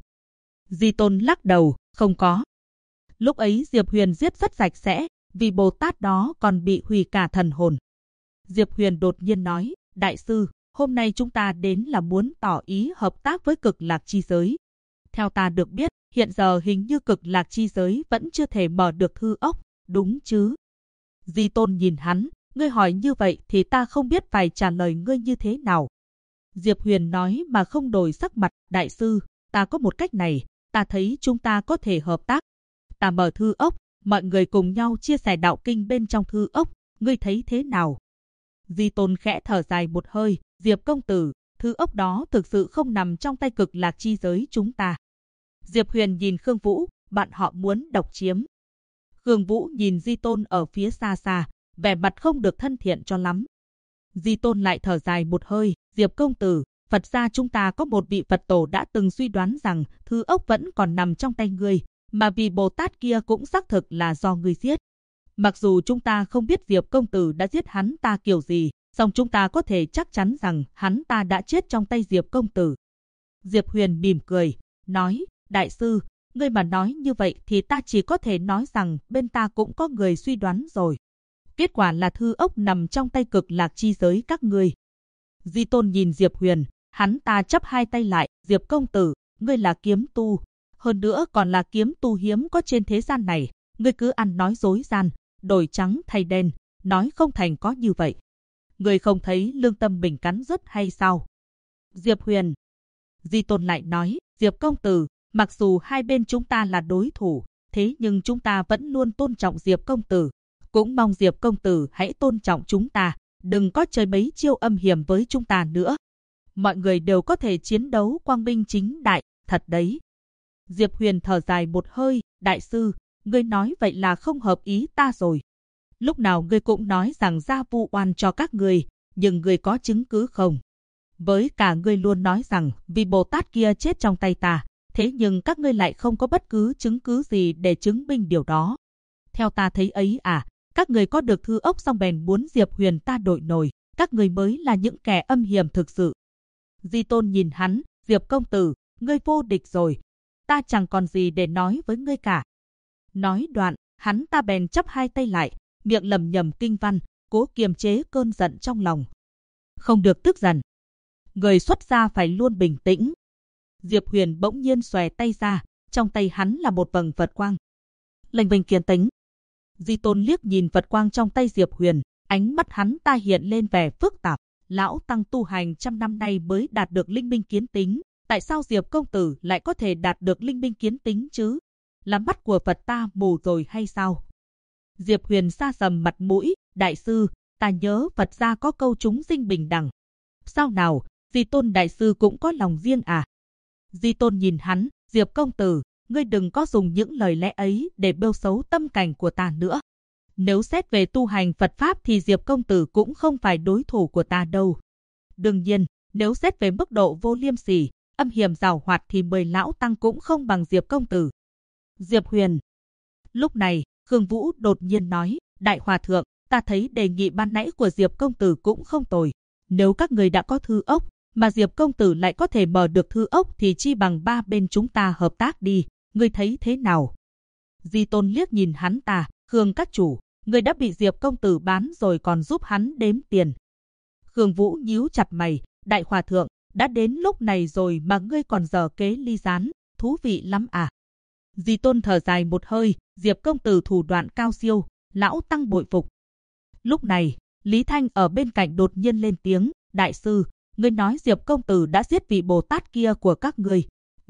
Di Tôn lắc đầu, không có. Lúc ấy Diệp Huyền giết rất sạch sẽ, vì Bồ Tát đó còn bị hủy cả thần hồn. Diệp Huyền đột nhiên nói, đại sư, hôm nay chúng ta đến là muốn tỏ ý hợp tác với cực lạc chi giới. Theo ta được biết, hiện giờ hình như cực lạc chi giới vẫn chưa thể mở được thư ốc, đúng chứ? Di Tôn nhìn hắn, ngươi hỏi như vậy thì ta không biết phải trả lời ngươi như thế nào. Diệp Huyền nói mà không đổi sắc mặt, đại sư, ta có một cách này, ta thấy chúng ta có thể hợp tác. Ta mở thư ốc, mọi người cùng nhau chia sẻ đạo kinh bên trong thư ốc, ngươi thấy thế nào? Di Tôn khẽ thở dài một hơi, Diệp công tử, thư ốc đó thực sự không nằm trong tay cực lạc chi giới chúng ta. Diệp Huyền nhìn Khương Vũ, bạn họ muốn độc chiếm. Khương Vũ nhìn Di Tôn ở phía xa xa, vẻ mặt không được thân thiện cho lắm. Di Tôn lại thở dài một hơi, Diệp công tử, Phật gia chúng ta có một vị Phật tổ đã từng suy đoán rằng thư ốc vẫn còn nằm trong tay ngươi, mà vì Bồ Tát kia cũng xác thực là do ngươi giết. Mặc dù chúng ta không biết Diệp công tử đã giết hắn ta kiểu gì, song chúng ta có thể chắc chắn rằng hắn ta đã chết trong tay Diệp công tử. Diệp Huyền mỉm cười, nói, đại sư, ngươi mà nói như vậy thì ta chỉ có thể nói rằng bên ta cũng có người suy đoán rồi. Kết quả là thư ốc nằm trong tay cực lạc chi giới các ngươi. Di Tôn nhìn Diệp Huyền, hắn ta chắp hai tay lại, Diệp công tử, ngươi là kiếm tu, hơn nữa còn là kiếm tu hiếm có trên thế gian này, ngươi cứ ăn nói dối gian, đổi trắng thay đen, nói không thành có như vậy. Ngươi không thấy lương tâm mình cắn rứt hay sao? Diệp Huyền. Di Tôn lại nói, Diệp công tử, mặc dù hai bên chúng ta là đối thủ, thế nhưng chúng ta vẫn luôn tôn trọng Diệp công tử. Cũng mong Diệp công tử hãy tôn trọng chúng ta, đừng có chơi mấy chiêu âm hiểm với chúng ta nữa. Mọi người đều có thể chiến đấu quang minh chính đại, thật đấy. Diệp Huyền thở dài một hơi, đại sư, ngươi nói vậy là không hợp ý ta rồi. Lúc nào ngươi cũng nói rằng ra vu oan cho các ngươi, nhưng ngươi có chứng cứ không? Với cả ngươi luôn nói rằng vì Bồ Tát kia chết trong tay ta, thế nhưng các ngươi lại không có bất cứ chứng cứ gì để chứng minh điều đó. Theo ta thấy ấy à, các người có được thư ốc xong bèn muốn Diệp Huyền ta đội nổi, các người mới là những kẻ âm hiểm thực sự. Di Tôn nhìn hắn, Diệp công tử, ngươi vô địch rồi, ta chẳng còn gì để nói với ngươi cả. Nói đoạn, hắn ta bèn chắp hai tay lại, miệng lẩm nhẩm kinh văn, cố kiềm chế cơn giận trong lòng. Không được tức giận. Người xuất gia phải luôn bình tĩnh. Diệp Huyền bỗng nhiên xòe tay ra, trong tay hắn là một vầng Phật quang. Lệnh bình kiến tính. Di Tôn liếc nhìn Phật quang trong tay Diệp Huyền, ánh mắt hắn ta hiện lên vẻ phức tạp. Lão tăng tu hành trăm năm nay mới đạt được linh minh kiến tính, tại sao Diệp công tử lại có thể đạt được linh minh kiến tính chứ? Là mắt của Phật ta mù rồi hay sao? Diệp Huyền sa sầm mặt mũi, đại sư, ta nhớ Phật gia có câu chúng sinh bình đẳng. Sao nào, Di Tôn đại sư cũng có lòng riêng à? Di Tôn nhìn hắn, Diệp công tử, ngươi đừng có dùng những lời lẽ ấy để bêu xấu tâm cảnh của ta nữa. Nếu xét về tu hành Phật Pháp thì Diệp công tử cũng không phải đối thủ của ta đâu. Đương nhiên, nếu xét về mức độ vô liêm sỉ, âm hiểm giảo hoạt thì 10 lão tăng cũng không bằng Diệp công tử. Diệp Huyền. Lúc này, Khương Vũ đột nhiên nói, Đại Hòa Thượng, ta thấy đề nghị ban nãy của Diệp công tử cũng không tồi. Nếu các người đã có thư ốc, mà Diệp công tử lại có thể mở được thư ốc thì chi bằng ba bên chúng ta hợp tác đi, ngươi thấy thế nào? Di Tôn liếc nhìn hắn ta, Khương các chủ, ngươi đã bị Diệp công tử bán rồi còn giúp hắn đếm tiền. Khương Vũ nhíu chặt mày, Đại Hòa Thượng, đã đến lúc này rồi mà ngươi còn giở kế ly gián, thú vị lắm à? Di Tôn thở dài một hơi, Diệp công tử thủ đoạn cao siêu, lão tăng bội phục. Lúc này, Lý Thanh ở bên cạnh đột nhiên lên tiếng, đại sư, ngươi nói Diệp công tử đã giết vị Bồ Tát kia của các ngươi,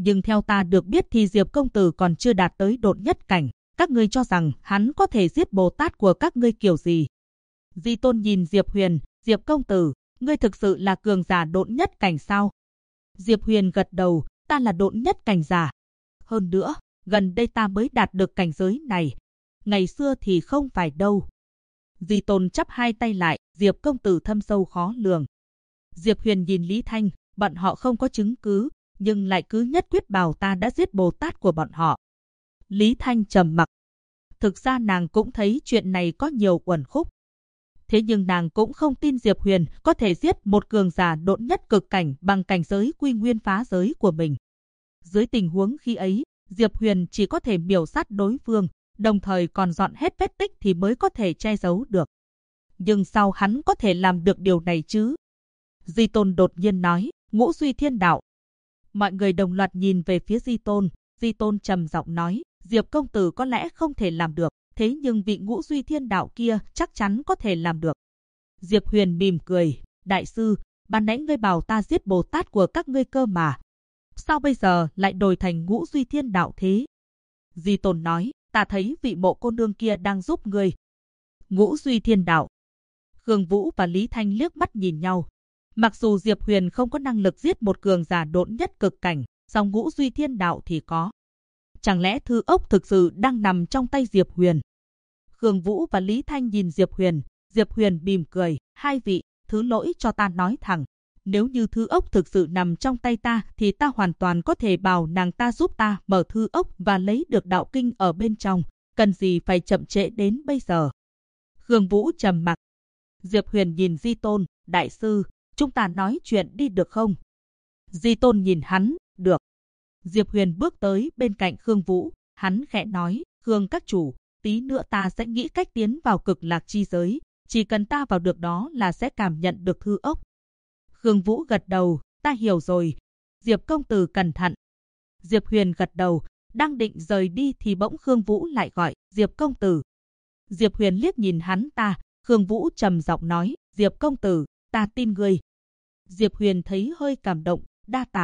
Nhưng theo ta được biết thì Diệp công tử còn chưa đạt tới độn nhất cảnh. Các ngươi cho rằng hắn có thể giết Bồ Tát của các ngươi kiểu gì? Di Tôn nhìn Diệp Huyền, Diệp công tử, ngươi thực sự là cường giả độn nhất cảnh sao? Diệp Huyền gật đầu, ta là độn nhất cảnh giả. Hơn nữa, gần đây ta mới đạt được cảnh giới này. Ngày xưa thì không phải đâu. Di Tôn chắp hai tay lại, Diệp công tử thâm sâu khó lường. Diệp Huyền nhìn Lý Thanh, bọn họ không có chứng cứ, nhưng lại cứ nhất quyết bảo ta đã giết Bồ Tát của bọn họ. Lý Thanh trầm mặc. Thực ra nàng cũng thấy chuyện này có nhiều uẩn khúc. Thế nhưng nàng cũng không tin Diệp Huyền có thể giết một cường giả độn nhất cực cảnh bằng cảnh giới quy nguyên phá giới của mình. Dưới tình huống khi ấy, Diệp Huyền chỉ có thể miểu sát đối phương, đồng thời còn dọn hết vết tích thì mới có thể che giấu được. Nhưng sao hắn có thể làm được điều này chứ? Di Tôn đột nhiên nói, Ngũ Duy Thiên Đạo. Mọi người đồng loạt nhìn về phía Di Tôn. Di Tôn trầm giọng nói, Diệp công tử có lẽ không thể làm được, thế nhưng vị Ngũ Duy Thiên Đạo kia chắc chắn có thể làm được. Diệp Huyền mỉm cười, đại sư, ban nãy ngươi bảo ta giết Bồ Tát của các ngươi cơ mà. Sao bây giờ lại đổi thành Ngũ Duy Thiên Đạo thế? Di Tôn nói, ta thấy vị Mộ cô nương kia đang giúp ngươi. Ngũ Duy Thiên Đạo. Khương Vũ và Lý Thanh liếc mắt nhìn nhau. Mặc dù Diệp Huyền không có năng lực giết một cường giả độn nhất cực cảnh, song Ngũ Duy Thiên Đạo thì có. Chẳng lẽ thư ốc thực sự đang nằm trong tay Diệp Huyền? Khương Vũ và Lý Thanh nhìn Diệp Huyền mỉm cười, hai vị, thứ lỗi cho ta nói thẳng. Nếu như thư ốc thực sự nằm trong tay ta thì ta hoàn toàn có thể bảo nàng ta giúp ta mở thư ốc và lấy được đạo kinh ở bên trong, cần gì phải chậm trễ đến bây giờ. Khương Vũ trầm mặc. Diệp Huyền nhìn Di Tôn, đại sư, chúng ta nói chuyện đi được không? Di Tôn nhìn hắn, được. Diệp Huyền bước tới bên cạnh Khương Vũ, hắn khẽ nói, Khương các chủ, tí nữa ta sẽ nghĩ cách tiến vào cực lạc chi giới, chỉ cần ta vào được đó là sẽ cảm nhận được thư ốc. Khương Vũ gật đầu, ta hiểu rồi. Diệp công tử cẩn thận. Diệp Huyền gật đầu, đang định rời đi thì bỗng Khương Vũ lại gọi, Diệp công tử. Diệp Huyền liếc nhìn hắn ta, Khương Vũ trầm giọng nói, Diệp công tử, ta tin ngươi. Diệp Huyền thấy hơi cảm động, đa tạ.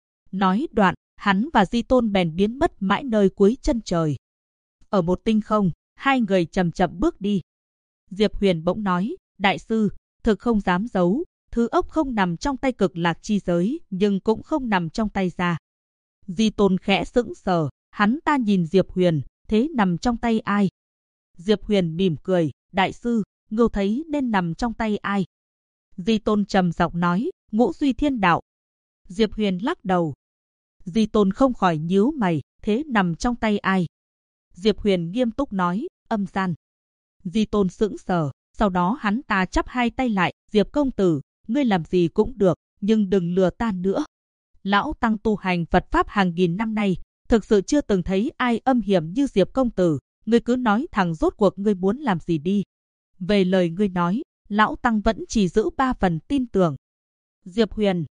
Nói đoạn, hắn và Di Tôn bèn biến mất mãi nơi cuối chân trời. Ở một tinh không, hai người chậm chậm bước đi. Diệp Huyền bỗng nói, đại sư, thực không dám giấu, thư ốc không nằm trong tay cực lạc chi giới, nhưng cũng không nằm trong tay gia. Di Tôn khẽ sững sờ, hắn ta nhìn Diệp Huyền, thế nằm trong tay ai? Diệp Huyền mỉm cười, đại sư, ngươi thấy nên nằm trong tay ai? Di Tôn trầm giọng nói, Ngũ Duy Thiên Đạo. Diệp Huyền lắc đầu. Di Tôn không khỏi nhíu mày, thế nằm trong tay ai? Diệp Huyền nghiêm túc nói, âm gian. Di Tôn sững sờ, sau đó hắn ta chắp hai tay lại, Diệp công tử, ngươi làm gì cũng được, nhưng đừng lừa ta nữa. Lão tăng tu hành Phật Pháp hàng nghìn năm nay, thực sự chưa từng thấy ai âm hiểm như Diệp công tử, ngươi cứ nói thẳng rốt cuộc ngươi muốn làm gì đi. Về lời ngươi nói, lão tăng vẫn chỉ giữ 3 phần tin tưởng. Diệp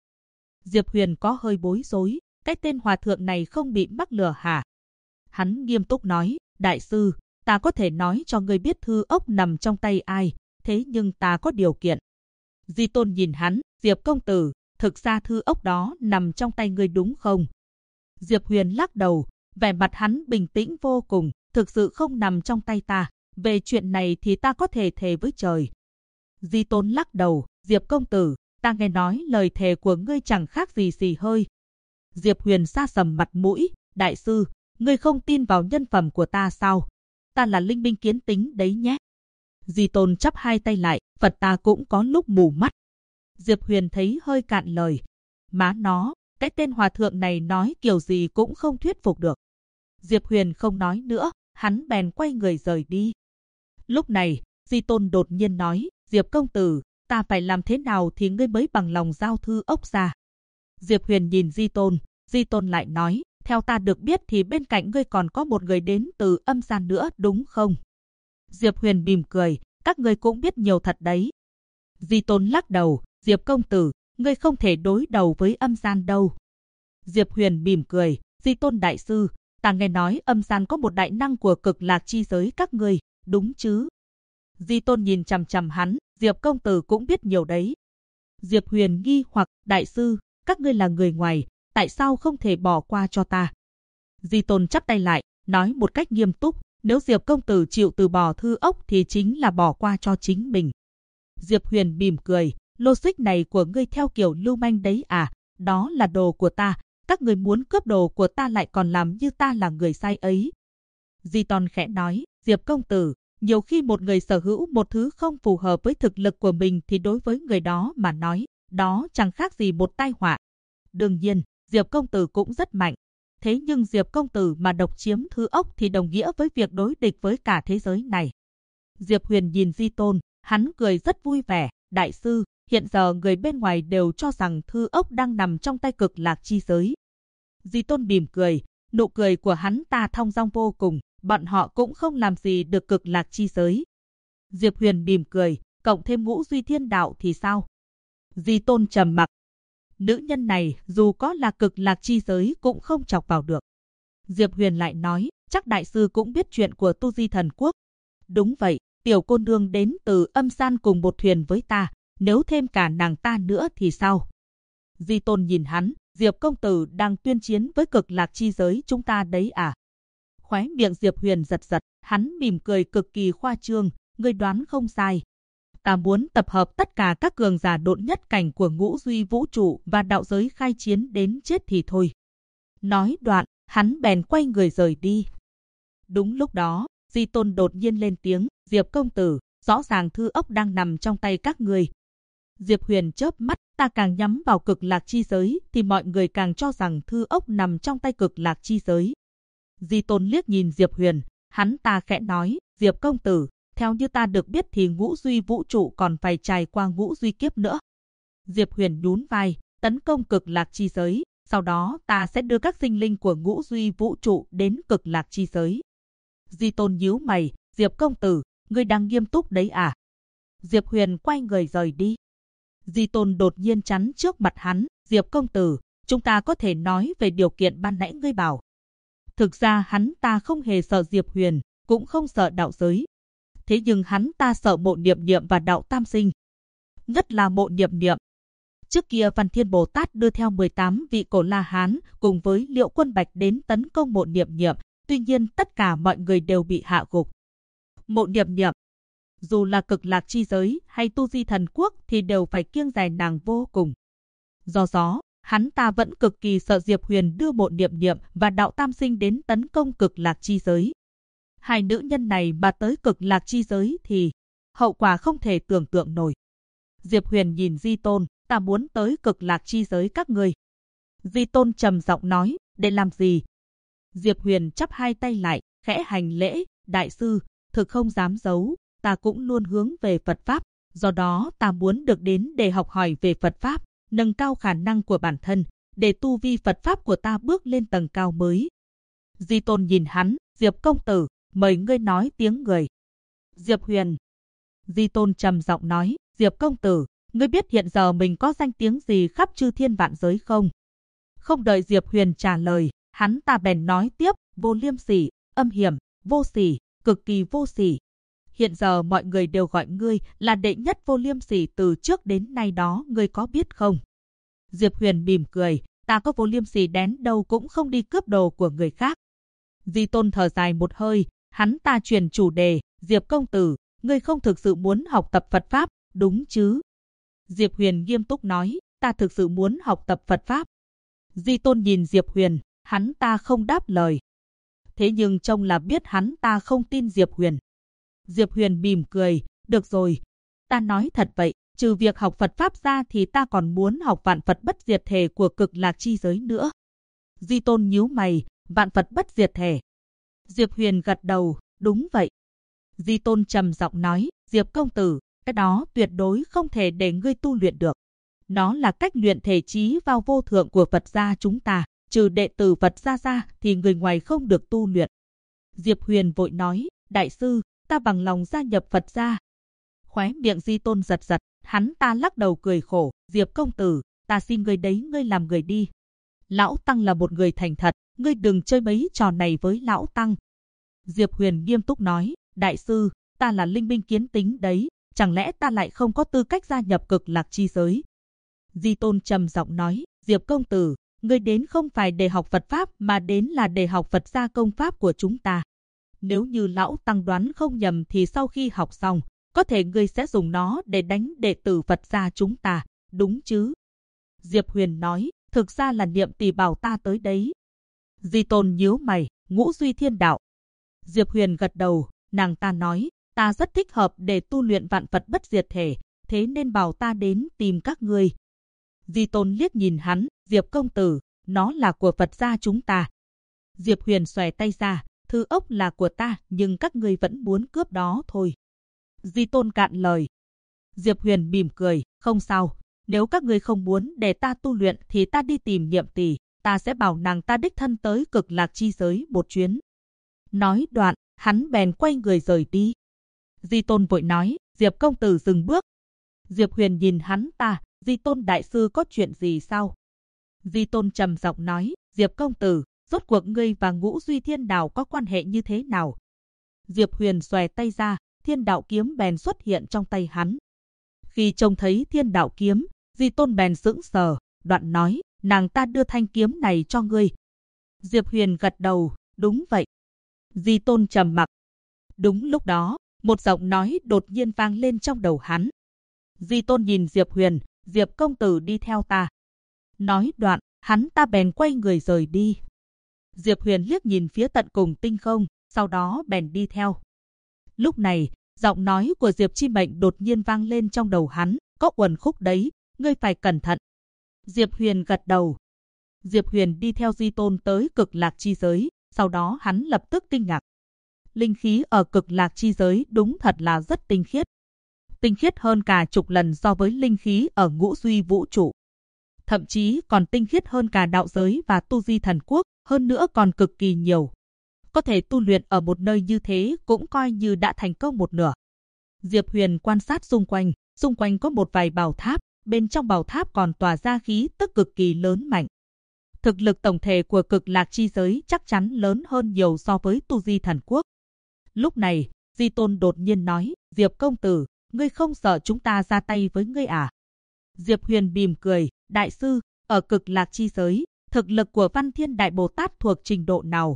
Huyền có hơi bối rối, cái tên hòa thượng này không bị mắc lừa hả? Hắn nghiêm túc nói, đại sư, ta có thể nói cho ngươi biết thư ốc nằm trong tay ai, thế nhưng ta có điều kiện. Di Tôn nhìn hắn, Diệp công tử, thực ra thư ốc đó nằm trong tay ngươi đúng không? Diệp Huyền lắc đầu, vẻ mặt hắn bình tĩnh vô cùng, thực sự không nằm trong tay ta, về chuyện này thì ta có thể thề với trời. Di Tôn lắc đầu, Diệp công tử, ta nghe nói lời thề của ngươi chẳng khác gì xì hơi. Diệp Huyền sa sầm mặt mũi, đại sư, ngươi không tin vào nhân phẩm của ta sao? Ta là linh binh kiến tính đấy nhé. Di Tôn chắp hai tay lại, Phật ta cũng có lúc mù mắt. Diệp Huyền thấy hơi cạn lời. Má nó, cái tên hòa thượng này nói kiểu gì cũng không thuyết phục được. Diệp Huyền không nói nữa, hắn bèn quay người rời đi. Lúc này, Di Tôn đột nhiên nói, Diệp công tử, ta phải làm thế nào thì ngươi mới bằng lòng giao thư ốc ra? Diệp Huyền nhìn Di Tôn lại nói, theo ta được biết thì bên cạnh ngươi còn có một người đến từ âm gian nữa đúng không? Diệp Huyền mỉm cười, các ngươi cũng biết nhiều thật đấy. Di Tôn lắc đầu, Diệp công tử, ngươi không thể đối đầu với âm gian đâu. Diệp Huyền mỉm cười, Di Tôn đại sư, ta nghe nói âm gian có một đại năng của cực lạc chi giới các ngươi, đúng chứ? Di Tôn nhìn chằm chằm hắn, Diệp công tử cũng biết nhiều đấy. Diệp Huyền nghi hoặc, đại sư, các ngươi là người ngoài, tại sao không thể bỏ qua cho ta? Di Tôn chắp tay lại, nói một cách nghiêm túc, nếu Diệp công tử chịu từ bỏ thư ốc thì chính là bỏ qua cho chính mình. Diệp Huyền mỉm cười, logic này của ngươi theo kiểu lưu manh đấy à, đó là đồ của ta, các người muốn cướp đồ của ta lại còn làm như ta là người sai ấy. Di Tôn khẽ nói, Diệp công tử, nhiều khi một người sở hữu một thứ không phù hợp với thực lực của mình thì đối với người đó mà nói, đó chẳng khác gì một tai họa. Đương nhiên, Diệp công tử cũng rất mạnh. Thế nhưng Diệp công tử mà độc chiếm thư ốc thì đồng nghĩa với việc đối địch với cả thế giới này. Diệp Huyền nhìn Di Tôn, hắn cười rất vui vẻ, đại sư, hiện giờ người bên ngoài đều cho rằng thư ốc đang nằm trong tay Cực Lạc chi giới. Di Tôn mỉm cười, nụ cười của hắn ta thong dong vô cùng, bọn họ cũng không làm gì được Cực Lạc chi giới. Diệp Huyền mỉm cười, cộng thêm Ngũ Duy Thiên Đạo thì sao? Di Tôn trầm mặc. Nữ nhân này dù có là Cực Lạc chi giới cũng không chọc vào được. Diệp Huyền lại nói, chắc đại sư cũng biết chuyện của Tu Di Thần Quốc. Đúng vậy, tiểu cô nương đến từ Âm Gian cùng một thuyền với ta, nếu thêm cả nàng ta nữa thì sao? Di Tôn nhìn hắn, Diệp công tử đang tuyên chiến với Cực Lạc chi giới chúng ta đấy à? Khóe miệng Diệp Huyền giật giật, hắn mỉm cười cực kỳ khoa trương, ngươi đoán không sai. Ta muốn tập hợp tất cả các cường giả độn nhất cảnh của Ngũ Duy vũ trụ và đạo giới khai chiến đến chết thì thôi. Nói đoạn, hắn bèn quay người rời đi. Đúng lúc đó, Di Tôn đột nhiên lên tiếng, Diệp công tử, rõ ràng thư ốc đang nằm trong tay các người. Diệp Huyền chớp mắt, ta càng nhắm vào Cực Lạc chi giới thì mọi người càng cho rằng thư ốc nằm trong tay Cực Lạc chi giới. Di Tôn liếc nhìn Diệp Huyền, hắn ta khẽ nói, Diệp công tử, theo như ta được biết thì Ngũ Duy vũ trụ còn phải trải qua Ngũ Duy kiếp nữa. Diệp Huyền nhún vai, tấn công Cực Lạc chi giới, sau đó ta sẽ đưa các sinh linh của Ngũ Duy vũ trụ đến Cực Lạc chi giới. Di Tôn nhíu mày, Diệp công tử, ngươi đang nghiêm túc đấy à? Diệp Huyền quay người rời đi. Di Tôn đột nhiên chắn trước mặt hắn, Diệp công tử, chúng ta có thể nói về điều kiện ban nãy ngươi bảo. Thực ra hắn ta không hề sợ Diệp Huyền, cũng không sợ đạo giới. Thế nhưng hắn ta sợ Mộ Niệm Niệm và đạo Tam Sinh. Nhất là Mộ Niệm Niệm. Trước kia Văn Thiên Bồ Tát đưa theo 18 vị Cổ La Hán cùng với Liệu Quân Bạch đến tấn công Mộ Niệm Niệm, tuy nhiên tất cả mọi người đều bị hạ gục. Mộ Niệm Niệm, dù là Cực Lạc chi giới hay Tu Di Thần Quốc thì đều phải kiêng dè nàng vô cùng. Do đó, hắn ta vẫn cực kỳ sợ Diệp Huyền đưa Mộ Niệm Niệm và đạo Tam Sinh đến tấn công Cực Lạc chi giới. Hai nữ nhân này mà tới Cực Lạc chi giới thì hậu quả không thể tưởng tượng nổi. Diệp Huyền nhìn Di Tôn, ta muốn tới Cực Lạc chi giới các người. Di Tôn trầm giọng nói, để làm gì? Diệp Huyền chắp hai tay lại, khẽ hành lễ, đại sư, thực không dám giấu, ta cũng luôn hướng về Phật Pháp, do đó ta muốn được đến để học hỏi về Phật Pháp, nâng cao khả năng của bản thân, để tu vi Phật Pháp của ta bước lên tầng cao mới. Di Tôn nhìn hắn, Diệp công tử, mời ngươi nói tiếng người. Diệp Huyền. Di Tôn trầm giọng nói, Diệp công tử, ngươi biết hiện giờ mình có danh tiếng gì khắp chư thiên vạn giới không? Không đợi Diệp Huyền trả lời, hắn ta bèn nói tiếp, vô liêm sỉ, âm hiểm, vô sỉ, cực kỳ vô sỉ. Hiện giờ mọi người đều gọi ngươi là đệ nhất vô liêm sỉ từ trước đến nay đó, ngươi có biết không? Diệp Huyền mỉm cười, ta có vô liêm sỉ đến đâu cũng không đi cướp đồ của người khác. Di Tôn thở dài một hơi, hắn ta chuyển chủ đề, Diệp công tử, ngươi không thực sự muốn học tập Phật Pháp, đúng chứ? Diệp Huyền nghiêm túc nói, ta thực sự muốn học tập Phật Pháp. Di Tôn nhìn Diệp Huyền, hắn ta không đáp lời. Thế nhưng trông là biết hắn ta không tin Diệp Huyền. Diệp Huyền mỉm cười, được rồi, ta nói thật vậy, trừ việc học Phật Pháp ra thì ta còn muốn học vạn Phật bất diệt thể của Cực Lạc chi giới nữa. Di Tôn nhíu mày, vạn Phật bất diệt thể. Diệp Huyền gật đầu, đúng vậy. Di Tôn trầm giọng nói, Diệp công tử, cái đó tuyệt đối không thể để ngươi tu luyện được. Nó là cách luyện thể trí vào vô thượng của Phật gia chúng ta, trừ đệ tử Phật gia ra thì người ngoài không được tu luyện. Diệp Huyền vội nói, đại sư, ta bằng lòng gia nhập Phật gia. Khóe miệng Di Tôn giật giật, hắn ta lắc đầu cười khổ, Diệp công tử, ta xin ngươi đấy, ngươi làm người đi. Lão Tăng là một người thành thật, ngươi đừng chơi mấy trò này với Lão Tăng. Diệp Huyền nghiêm túc nói, đại sư, ta là linh minh kiến tính đấy, chẳng lẽ ta lại không có tư cách gia nhập Cực Lạc chi giới? Di Tôn trầm giọng nói, Diệp công tử, ngươi đến không phải để học Phật Pháp mà đến là để học Phật gia công pháp của chúng ta. Nếu như lão tăng đoán không nhầm thì sau khi học xong, có thể ngươi sẽ dùng nó để đánh đệ tử Phật gia chúng ta, đúng chứ? Diệp Huyền nói, thực ra là Niệm Tỷ bảo ta tới đấy. Di Tôn nhíu mày, Ngũ Duy Thiên Đạo. Diệp Huyền gật đầu, nàng ta nói, ta rất thích hợp để tu luyện vạn Phật bất diệt thể, thế nên bảo ta đến tìm các ngươi. Di Tôn liếc nhìn hắn, Diệp công tử, nó là của Phật gia chúng ta. Diệp Huyền xòe tay ra, thư ốc là của ta, nhưng các ngươi vẫn muốn cướp đó thôi. Di Tôn cạn lời. Diệp Huyền mỉm cười, không sao, nếu các ngươi không muốn để ta tu luyện thì ta đi tìm Niệm Tỷ, ta sẽ bảo nàng ta đích thân tới Cực Lạc chi giới một chuyến. Nói đoạn, hắn bèn quay người rời đi. Di Tôn vội nói, Diệp công tử dừng bước. Diệp Huyền nhìn hắn ta, Di Tôn đại sư có chuyện gì sao? Di Tôn trầm giọng nói, Diệp công tử, rốt cuộc ngươi và Ngũ Duy Thiên Đạo có quan hệ như thế nào? Diệp Huyền xòe tay ra, Thiên Đạo kiếm bèn xuất hiện trong tay hắn. Khi trông thấy Thiên Đạo kiếm, Di Tôn bèn sững sờ, đoạn nói, nàng ta đưa thanh kiếm này cho ngươi. Diệp Huyền gật đầu, đúng vậy. Di Tôn trầm mặc. Đúng lúc đó, một giọng nói đột nhiên vang lên trong đầu hắn. Di Tôn nhìn Diệp Huyền, Diệp công tử đi theo ta. Nói đoạn, hắn ta bèn quay người rời đi. Diệp Huyền liếc nhìn phía tận cùng tinh không, sau đó bèn đi theo. Lúc này, giọng nói của Diệp Chi Mệnh đột nhiên vang lên trong đầu hắn, có uẩn khúc đấy, ngươi phải cẩn thận. Diệp Huyền gật đầu. Diệp Huyền đi theo Di Tôn tới Cực Lạc chi giới, sau đó hắn lập tức kinh ngạc. Linh khí ở Cực Lạc chi giới đúng thật là rất tinh khiết. Tinh khiết hơn cả chục lần so với linh khí ở Ngũ Duy vũ trụ. Thậm chí còn tinh khiết hơn cả đạo giới và tu di thần quốc, hơn nữa còn cực kỳ nhiều. Có thể tu luyện ở một nơi như thế cũng coi như đã thành công một nửa. Diệp Huyền quan sát xung quanh có một vài bảo tháp, bên trong bảo tháp còn tỏa ra khí tức cực kỳ lớn mạnh. Thực lực tổng thể của Cực Lạc chi giới chắc chắn lớn hơn nhiều so với tu di thần quốc. Lúc này, Di Tôn đột nhiên nói, Diệp công tử, ngươi không sợ chúng ta ra tay với ngươi à? Diệp Huyền mỉm cười, đại sư, ở Cực Lạc chi giới, thực lực của Văn Thiên Đại Bồ Tát thuộc trình độ nào?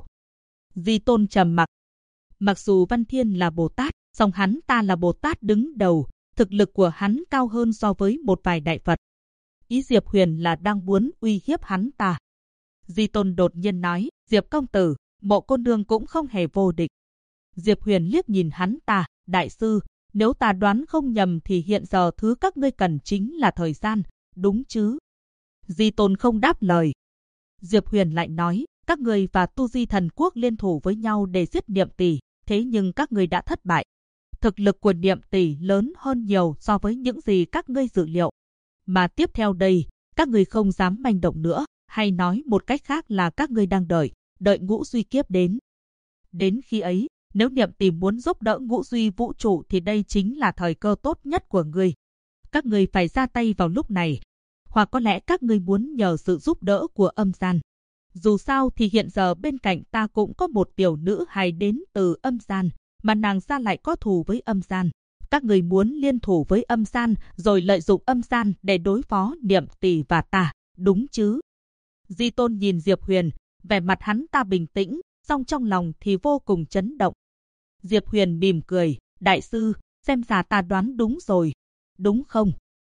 Di Tôn trầm mặc. Mặc dù Văn Thiên là Bồ Tát, song hắn ta là Bồ Tát đứng đầu, thực lực của hắn cao hơn so với một vài đại Phật. Ý Diệp Huyền là đang muốn uy hiếp hắn ta. Di Tôn đột nhiên nói, Diệp công tử, Mộ cô nương cũng không hề vô địch. Diệp Huyền liếc nhìn hắn ta, đại sư, nếu ta đoán không nhầm thì hiện giờ thứ các ngươi cần chính là thời gian, đúng chứ? Di Tôn không đáp lời. Diệp Huyền lại nói, các ngươi và tu di thần quốc liên thủ với nhau để giết Niệm Tỷ, thế nhưng các ngươi đã thất bại. Thực lực của Niệm Tỷ lớn hơn nhiều so với những gì các ngươi dự liệu. Mà tiếp theo đây, các ngươi không dám manh động nữa, hay nói một cách khác là các ngươi đang đợi Ngũ Duy kiếp đến. Đến khi ấy, nếu Niệm Tỷ muốn giúp đỡ Ngũ Duy vũ trụ thì đây chính là thời cơ tốt nhất của ngươi. Các ngươi phải ra tay vào lúc này. Hoặc có lẽ các ngươi muốn nhờ sự giúp đỡ của âm gian. Dù sao thì hiện giờ bên cạnh ta cũng có một tiểu nữ hài đến từ âm gian, mà nàng ta lại có thù với âm gian. Các người muốn liên thủ với âm gian rồi lợi dụng âm gian để đối phó Niệm Tỷ và ta, đúng chứ? Di Tôn nhìn Diệp Huyền, vẻ mặt hắn ta bình tĩnh, song trong lòng thì vô cùng chấn động. Diệp Huyền mỉm cười, đại sư, xem ra ta đoán đúng rồi, đúng không?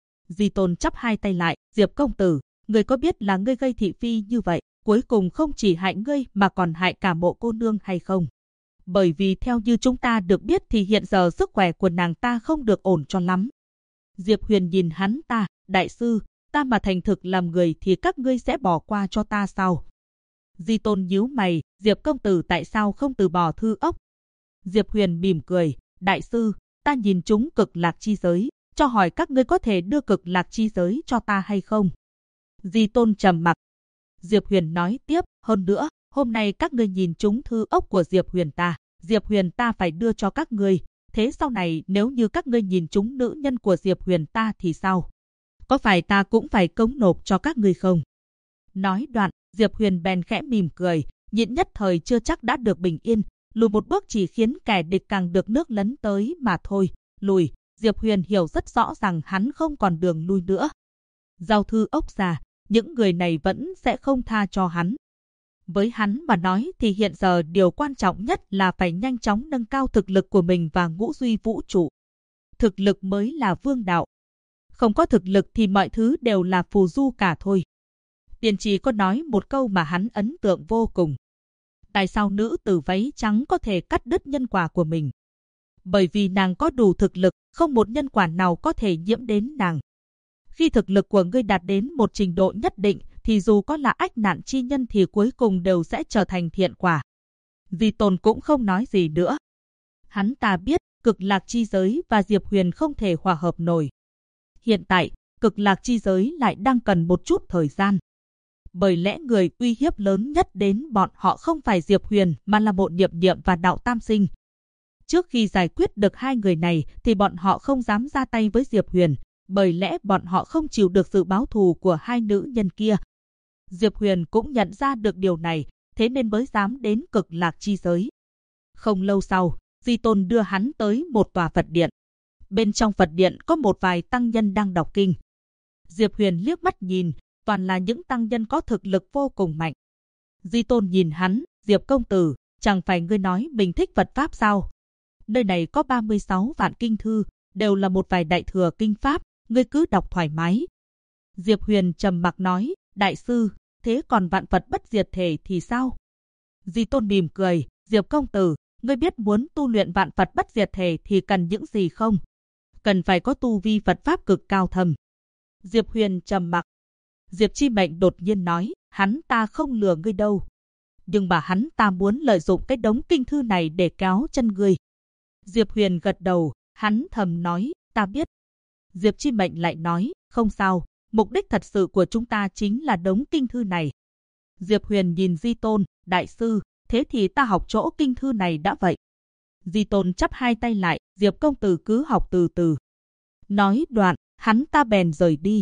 Di Tôn chắp hai tay lại, Diệp công tử, ngươi có biết là ngươi gây thị phi như vậy, cuối cùng không chỉ hại ngươi mà còn hại cả Mộ cô nương hay không? Bởi vì theo như chúng ta được biết thì hiện giờ sức khỏe của nàng ta không được ổn cho lắm. Diệp Huyền nhìn hắn ta, đại sư, ta mà thành thực làm người thì các ngươi sẽ bỏ qua cho ta sao? Di Tôn nhíu mày, Diệp công tử tại sao không từ bỏ thư ốc? Diệp Huyền mỉm cười, đại sư, ta nhìn chúng Cực Lạc chi giới, cho hỏi các ngươi có thể đưa Cực Lạc chi giới cho ta hay không? Di Tôn trầm mặc. Diệp Huyền nói tiếp, hơn nữa, hôm nay các ngươi nhìn chúng thư ốc của Diệp Huyền ta phải đưa cho các ngươi. Thế sau này nếu như các ngươi nhìn chúng nữ nhân của Diệp Huyền ta thì sao? Có phải ta cũng phải cống nộp cho các ngươi không? Nói đoạn, Diệp Huyền bèn khẽ mỉm cười, nhịn nhất thời chưa chắc đã được bình yên, lùi một bước chỉ khiến kẻ địch càng được nước lấn tới mà thôi. Lùi, Diệp Huyền hiểu rất rõ rằng hắn không còn đường lui nữa. Giao thư ốc ra, những người này vẫn sẽ không tha cho hắn. Với hắn mà nói thì hiện giờ điều quan trọng nhất là phải nhanh chóng nâng cao thực lực của mình và ngũ duy vũ trụ. Thực lực mới là vương đạo. Không có thực lực thì mọi thứ đều là phù du cả thôi. Tiên tri có nói một câu mà hắn ấn tượng vô cùng. Tại sao nữ tử váy trắng có thể cắt đứt nhân quả của mình? Bởi vì nàng có đủ thực lực, không một nhân quả nào có thể nhiễm đến nàng. Khi thực lực của ngươi đạt đến một trình độ nhất định, thì dù có là ách nạn chi nhân thì cuối cùng đều sẽ trở thành thiện quả. Di Tôn cũng không nói gì nữa. Hắn ta biết cực lạc chi giới và Diệp Huyền không thể hòa hợp nổi. Hiện tại, cực lạc chi giới lại đang cần một chút thời gian. Bởi lẽ người uy hiếp lớn nhất đến bọn họ không phải Diệp Huyền mà là Mộ Niệm Niệm và Đạo Tam Sinh. Trước khi giải quyết được hai người này thì bọn họ không dám ra tay với Diệp Huyền, bởi lẽ bọn họ không chịu được sự báo thù của hai nữ nhân kia. Diệp Huyền cũng nhận ra được điều này, thế nên mới dám đến cực lạc chi giới. Không lâu sau, Di Tôn đưa hắn tới một tòa Phật điện. Bên trong Phật điện có một vài tăng nhân đang đọc kinh. Diệp Huyền liếc mắt nhìn, toàn là những tăng nhân có thực lực vô cùng mạnh. Di Tôn nhìn hắn, Diệp công tử, chẳng phải ngươi nói mình thích Phật Pháp sao? Nơi này có 36 vạn kinh thư, đều là một vài đại thừa kinh Pháp, ngươi cứ đọc thoải mái. Diệp Huyền trầm mặc nói, đại sư, thế còn vạn Phật bất diệt thể thì sao? Di Tôn mỉm cười, Diệp công tử, ngươi biết muốn tu luyện vạn Phật bất diệt thể thì cần những gì không? Cần phải có tu vi Phật Pháp cực cao thâm. Diệp Huyền trầm mặc. Diệp Chi Mệnh đột nhiên nói, hắn ta không lừa ngươi đâu. Nhưng mà hắn ta muốn lợi dụng cái đống kinh thư này để kéo chân ngươi. Diệp Huyền gật đầu, hắn thầm nói, ta biết. Diệp Chi Mệnh lại nói, không sao, mục đích thật sự của chúng ta chính là đống kinh thư này. Diệp Huyền nhìn Di Tôn, đại sư, thế thì ta học chỗ kinh thư này đã vậy. Di Tôn chắp hai tay lại, Diệp công tử cứ học từ từ. Nói đoạn, hắn ta bèn rời đi.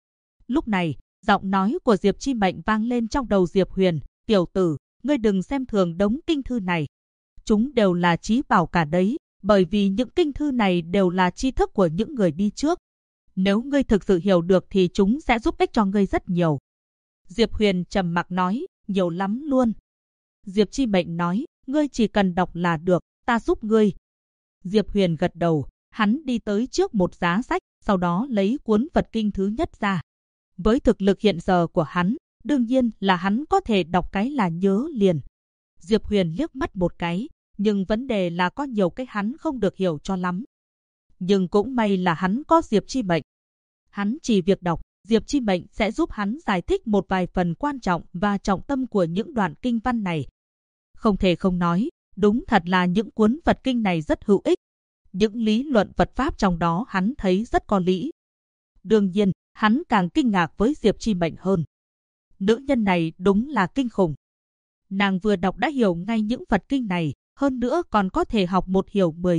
Lúc này, giọng nói của Diệp Chi Mệnh vang lên trong đầu Diệp Huyền, tiểu tử, ngươi đừng xem thường đống kinh thư này. Chúng đều là trí bảo cả đấy, bởi vì những kinh thư này đều là tri thức của những người đi trước. Nếu ngươi thực sự hiểu được thì chúng sẽ giúp ích cho ngươi rất nhiều. Diệp Huyền trầm mặc nói, nhiều lắm luôn. Diệp Chi Mệnh nói, ngươi chỉ cần đọc là được, ta giúp ngươi. Diệp Huyền gật đầu, hắn đi tới trước một giá sách, sau đó lấy cuốn Phật kinh thứ nhất ra. Với thực lực hiện giờ của hắn, đương nhiên là hắn có thể đọc cái là nhớ liền. Diệp Huyền liếc mắt một cái, nhưng vấn đề là có nhiều cái hắn không được hiểu cho lắm. Nhưng cũng may là hắn có Diệp Chi Mệnh. Hắn chỉ việc đọc, Diệp Chi Mệnh sẽ giúp hắn giải thích một vài phần quan trọng và trọng tâm của những đoạn kinh văn này. Không thể không nói, đúng thật là những cuốn Phật kinh này rất hữu ích. Những lý luận Phật Pháp trong đó hắn thấy rất có lý. Đương nhiên, hắn càng kinh ngạc với Diệp Chi Mệnh hơn. Nữ nhân này đúng là kinh khủng. Nàng vừa đọc đã hiểu ngay những Phật kinh này, hơn nữa còn có thể học một hiểu 10.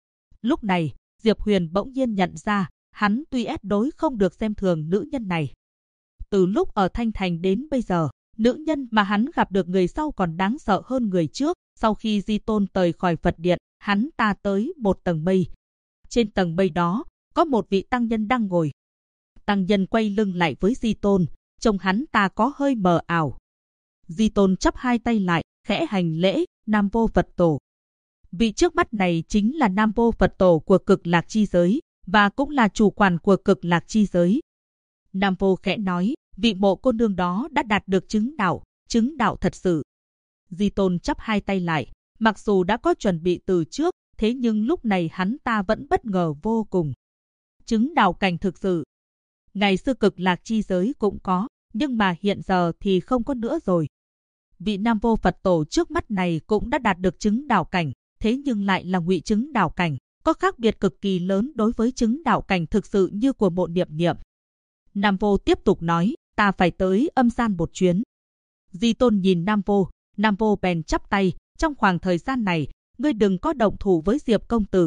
Lúc này, Diệp Huyền bỗng nhiên nhận ra, hắn tuy đối không được xem thường nữ nhân này. Từ lúc ở Thanh Thành đến bây giờ, nữ nhân mà hắn gặp được người sau còn đáng sợ hơn người trước. Sau khi Di Tôn rời khỏi Phật điện, hắn ta tới một tầng mây. Trên tầng mây đó, có một vị tăng nhân đang ngồi. Tăng nhân quay lưng lại với Di Tôn, trông hắn ta có hơi mờ ảo. Di Tôn chắp hai tay lại, khẽ hành lễ, Nam Vô Phật Tổ. Vị trước mắt này chính là Nam Vô Phật Tổ của cực lạc chi giới, và cũng là chủ quản của cực lạc chi giới. Nam Vô khẽ nói, vị Mộ cô nương đó đã đạt được chứng đạo thật sự. Di Tôn chắp hai tay lại, mặc dù đã có chuẩn bị từ trước, thế nhưng lúc này hắn ta vẫn bất ngờ vô cùng. Chứng đạo cảnh thực sự. Ngày xưa cực lạc chi giới cũng có, nhưng mà hiện giờ thì không có nữa rồi. Vị Nam Vô Phật Tổ trước mắt này cũng đã đạt được chứng đạo cảnh, thế nhưng lại là ngụy chứng đạo cảnh, có khác biệt cực kỳ lớn đối với chứng đạo cảnh thực sự như của Mộ Niệm Niệm. Nam Vô tiếp tục nói, ta phải tới âm gian một chuyến. Di Tôn nhìn Nam Vô bèn chắp tay, trong khoảng thời gian này, ngươi đừng có động thủ với Diệp công tử.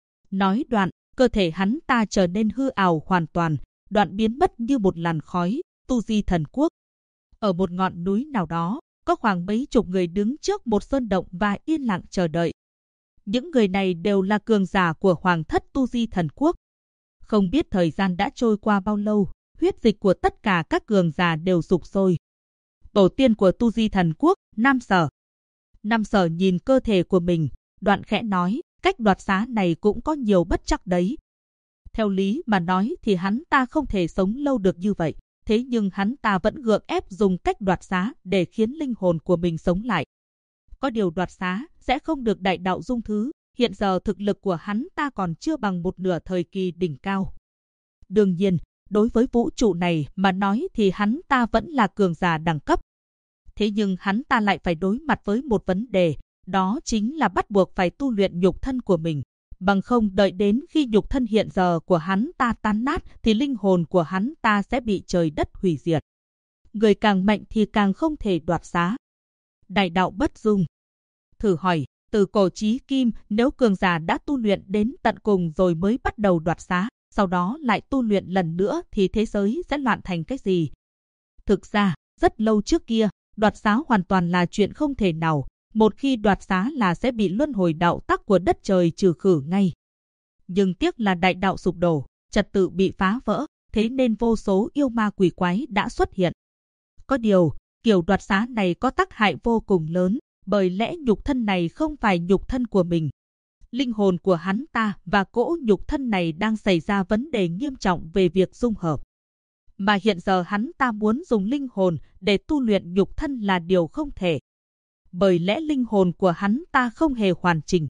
Nói đoạn, cơ thể hắn ta trở nên hư ảo hoàn toàn, đoạn biến mất như một làn khói, tu di thần quốc. Ở một ngọn núi nào đó, có khoảng mấy chục người đứng trước một sơn động và yên lặng chờ đợi. Những người này đều là cường giả của hoàng thất tu di thần quốc. Không biết thời gian đã trôi qua bao lâu, huyết dịch của tất cả các cường giả đều sục sôi. Tổ tiên của Tu Di Thần Quốc, Nam Sở. Nam Sở nhìn cơ thể của mình, đoạn khẽ nói, cách đoạt xá này cũng có nhiều bất trắc đấy. Theo lý mà nói thì hắn ta không thể sống lâu được như vậy, thế nhưng hắn ta vẫn gượng ép dùng cách đoạt xá để khiến linh hồn của mình sống lại. Có điều đoạt xá sẽ không được đại đạo dung thứ, hiện giờ thực lực của hắn ta còn chưa bằng một nửa thời kỳ đỉnh cao. Đương nhiên, đối với vũ trụ này mà nói thì hắn ta vẫn là cường giả đẳng cấp. Thế nhưng hắn ta lại phải đối mặt với một vấn đề, đó chính là bắt buộc phải tu luyện nhục thân của mình. Bằng không đợi đến khi nhục thân hiện giờ của hắn ta tan nát thì linh hồn của hắn ta sẽ bị trời đất hủy diệt. Người càng mạnh thì càng không thể đoạt xá. Đại đạo bất dung. Thử hỏi, từ cổ chí kim, nếu cường giả đã tu luyện đến tận cùng rồi mới bắt đầu đoạt xá, sau đó lại tu luyện lần nữa thì thế giới sẽ loạn thành cái gì? Thực ra, rất lâu trước kia, đoạt xá hoàn toàn là chuyện không thể nào. Một khi đoạt xá là sẽ bị luân hồi đạo tắc của đất trời trừ khử ngay. Nhưng tiếc là đại đạo sụp đổ, trật tự bị phá vỡ, thế nên vô số yêu ma quỷ quái đã xuất hiện. Có điều, kiểu đoạt xá này có tác hại vô cùng lớn, bởi lẽ nhục thân này không phải nhục thân của mình. Linh hồn của hắn ta và cỗ nhục thân này đang xảy ra vấn đề nghiêm trọng về việc dung hợp. Mà hiện giờ hắn ta muốn dùng linh hồn để tu luyện nhục thân là điều không thể. Bởi lẽ linh hồn của hắn ta không hề hoàn chỉnh.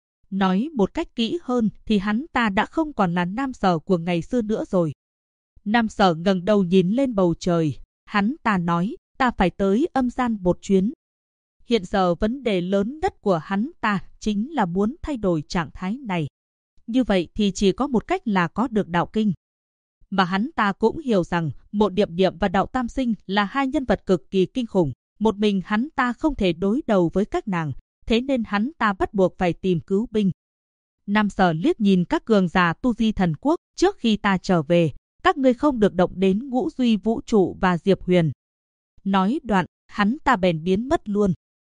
Nói một cách kỹ hơn thì hắn ta đã không còn là Nam Sở của ngày xưa nữa rồi. Nam Sở ngẩng đầu nhìn lên bầu trời, hắn ta nói, ta phải tới âm gian một chuyến. Hiện giờ vấn đề lớn nhất của hắn ta chính là muốn thay đổi trạng thái này. Như vậy thì chỉ có một cách là có được đạo kinh. Mà hắn ta cũng hiểu rằng Mộ Điệp Điệp và Đạo Tam Sinh là hai nhân vật cực kỳ kinh khủng. Một mình hắn ta không thể đối đầu với các nàng, thế nên hắn ta bắt buộc phải tìm cứu binh. Nam Sở liếc nhìn các cường giả Tu Di Thần Quốc, trước khi ta trở về, các ngươi không được động đến Ngũ Duy Vũ Trụ và Diệp Huyền. Nói đoạn, hắn ta bèn biến mất luôn.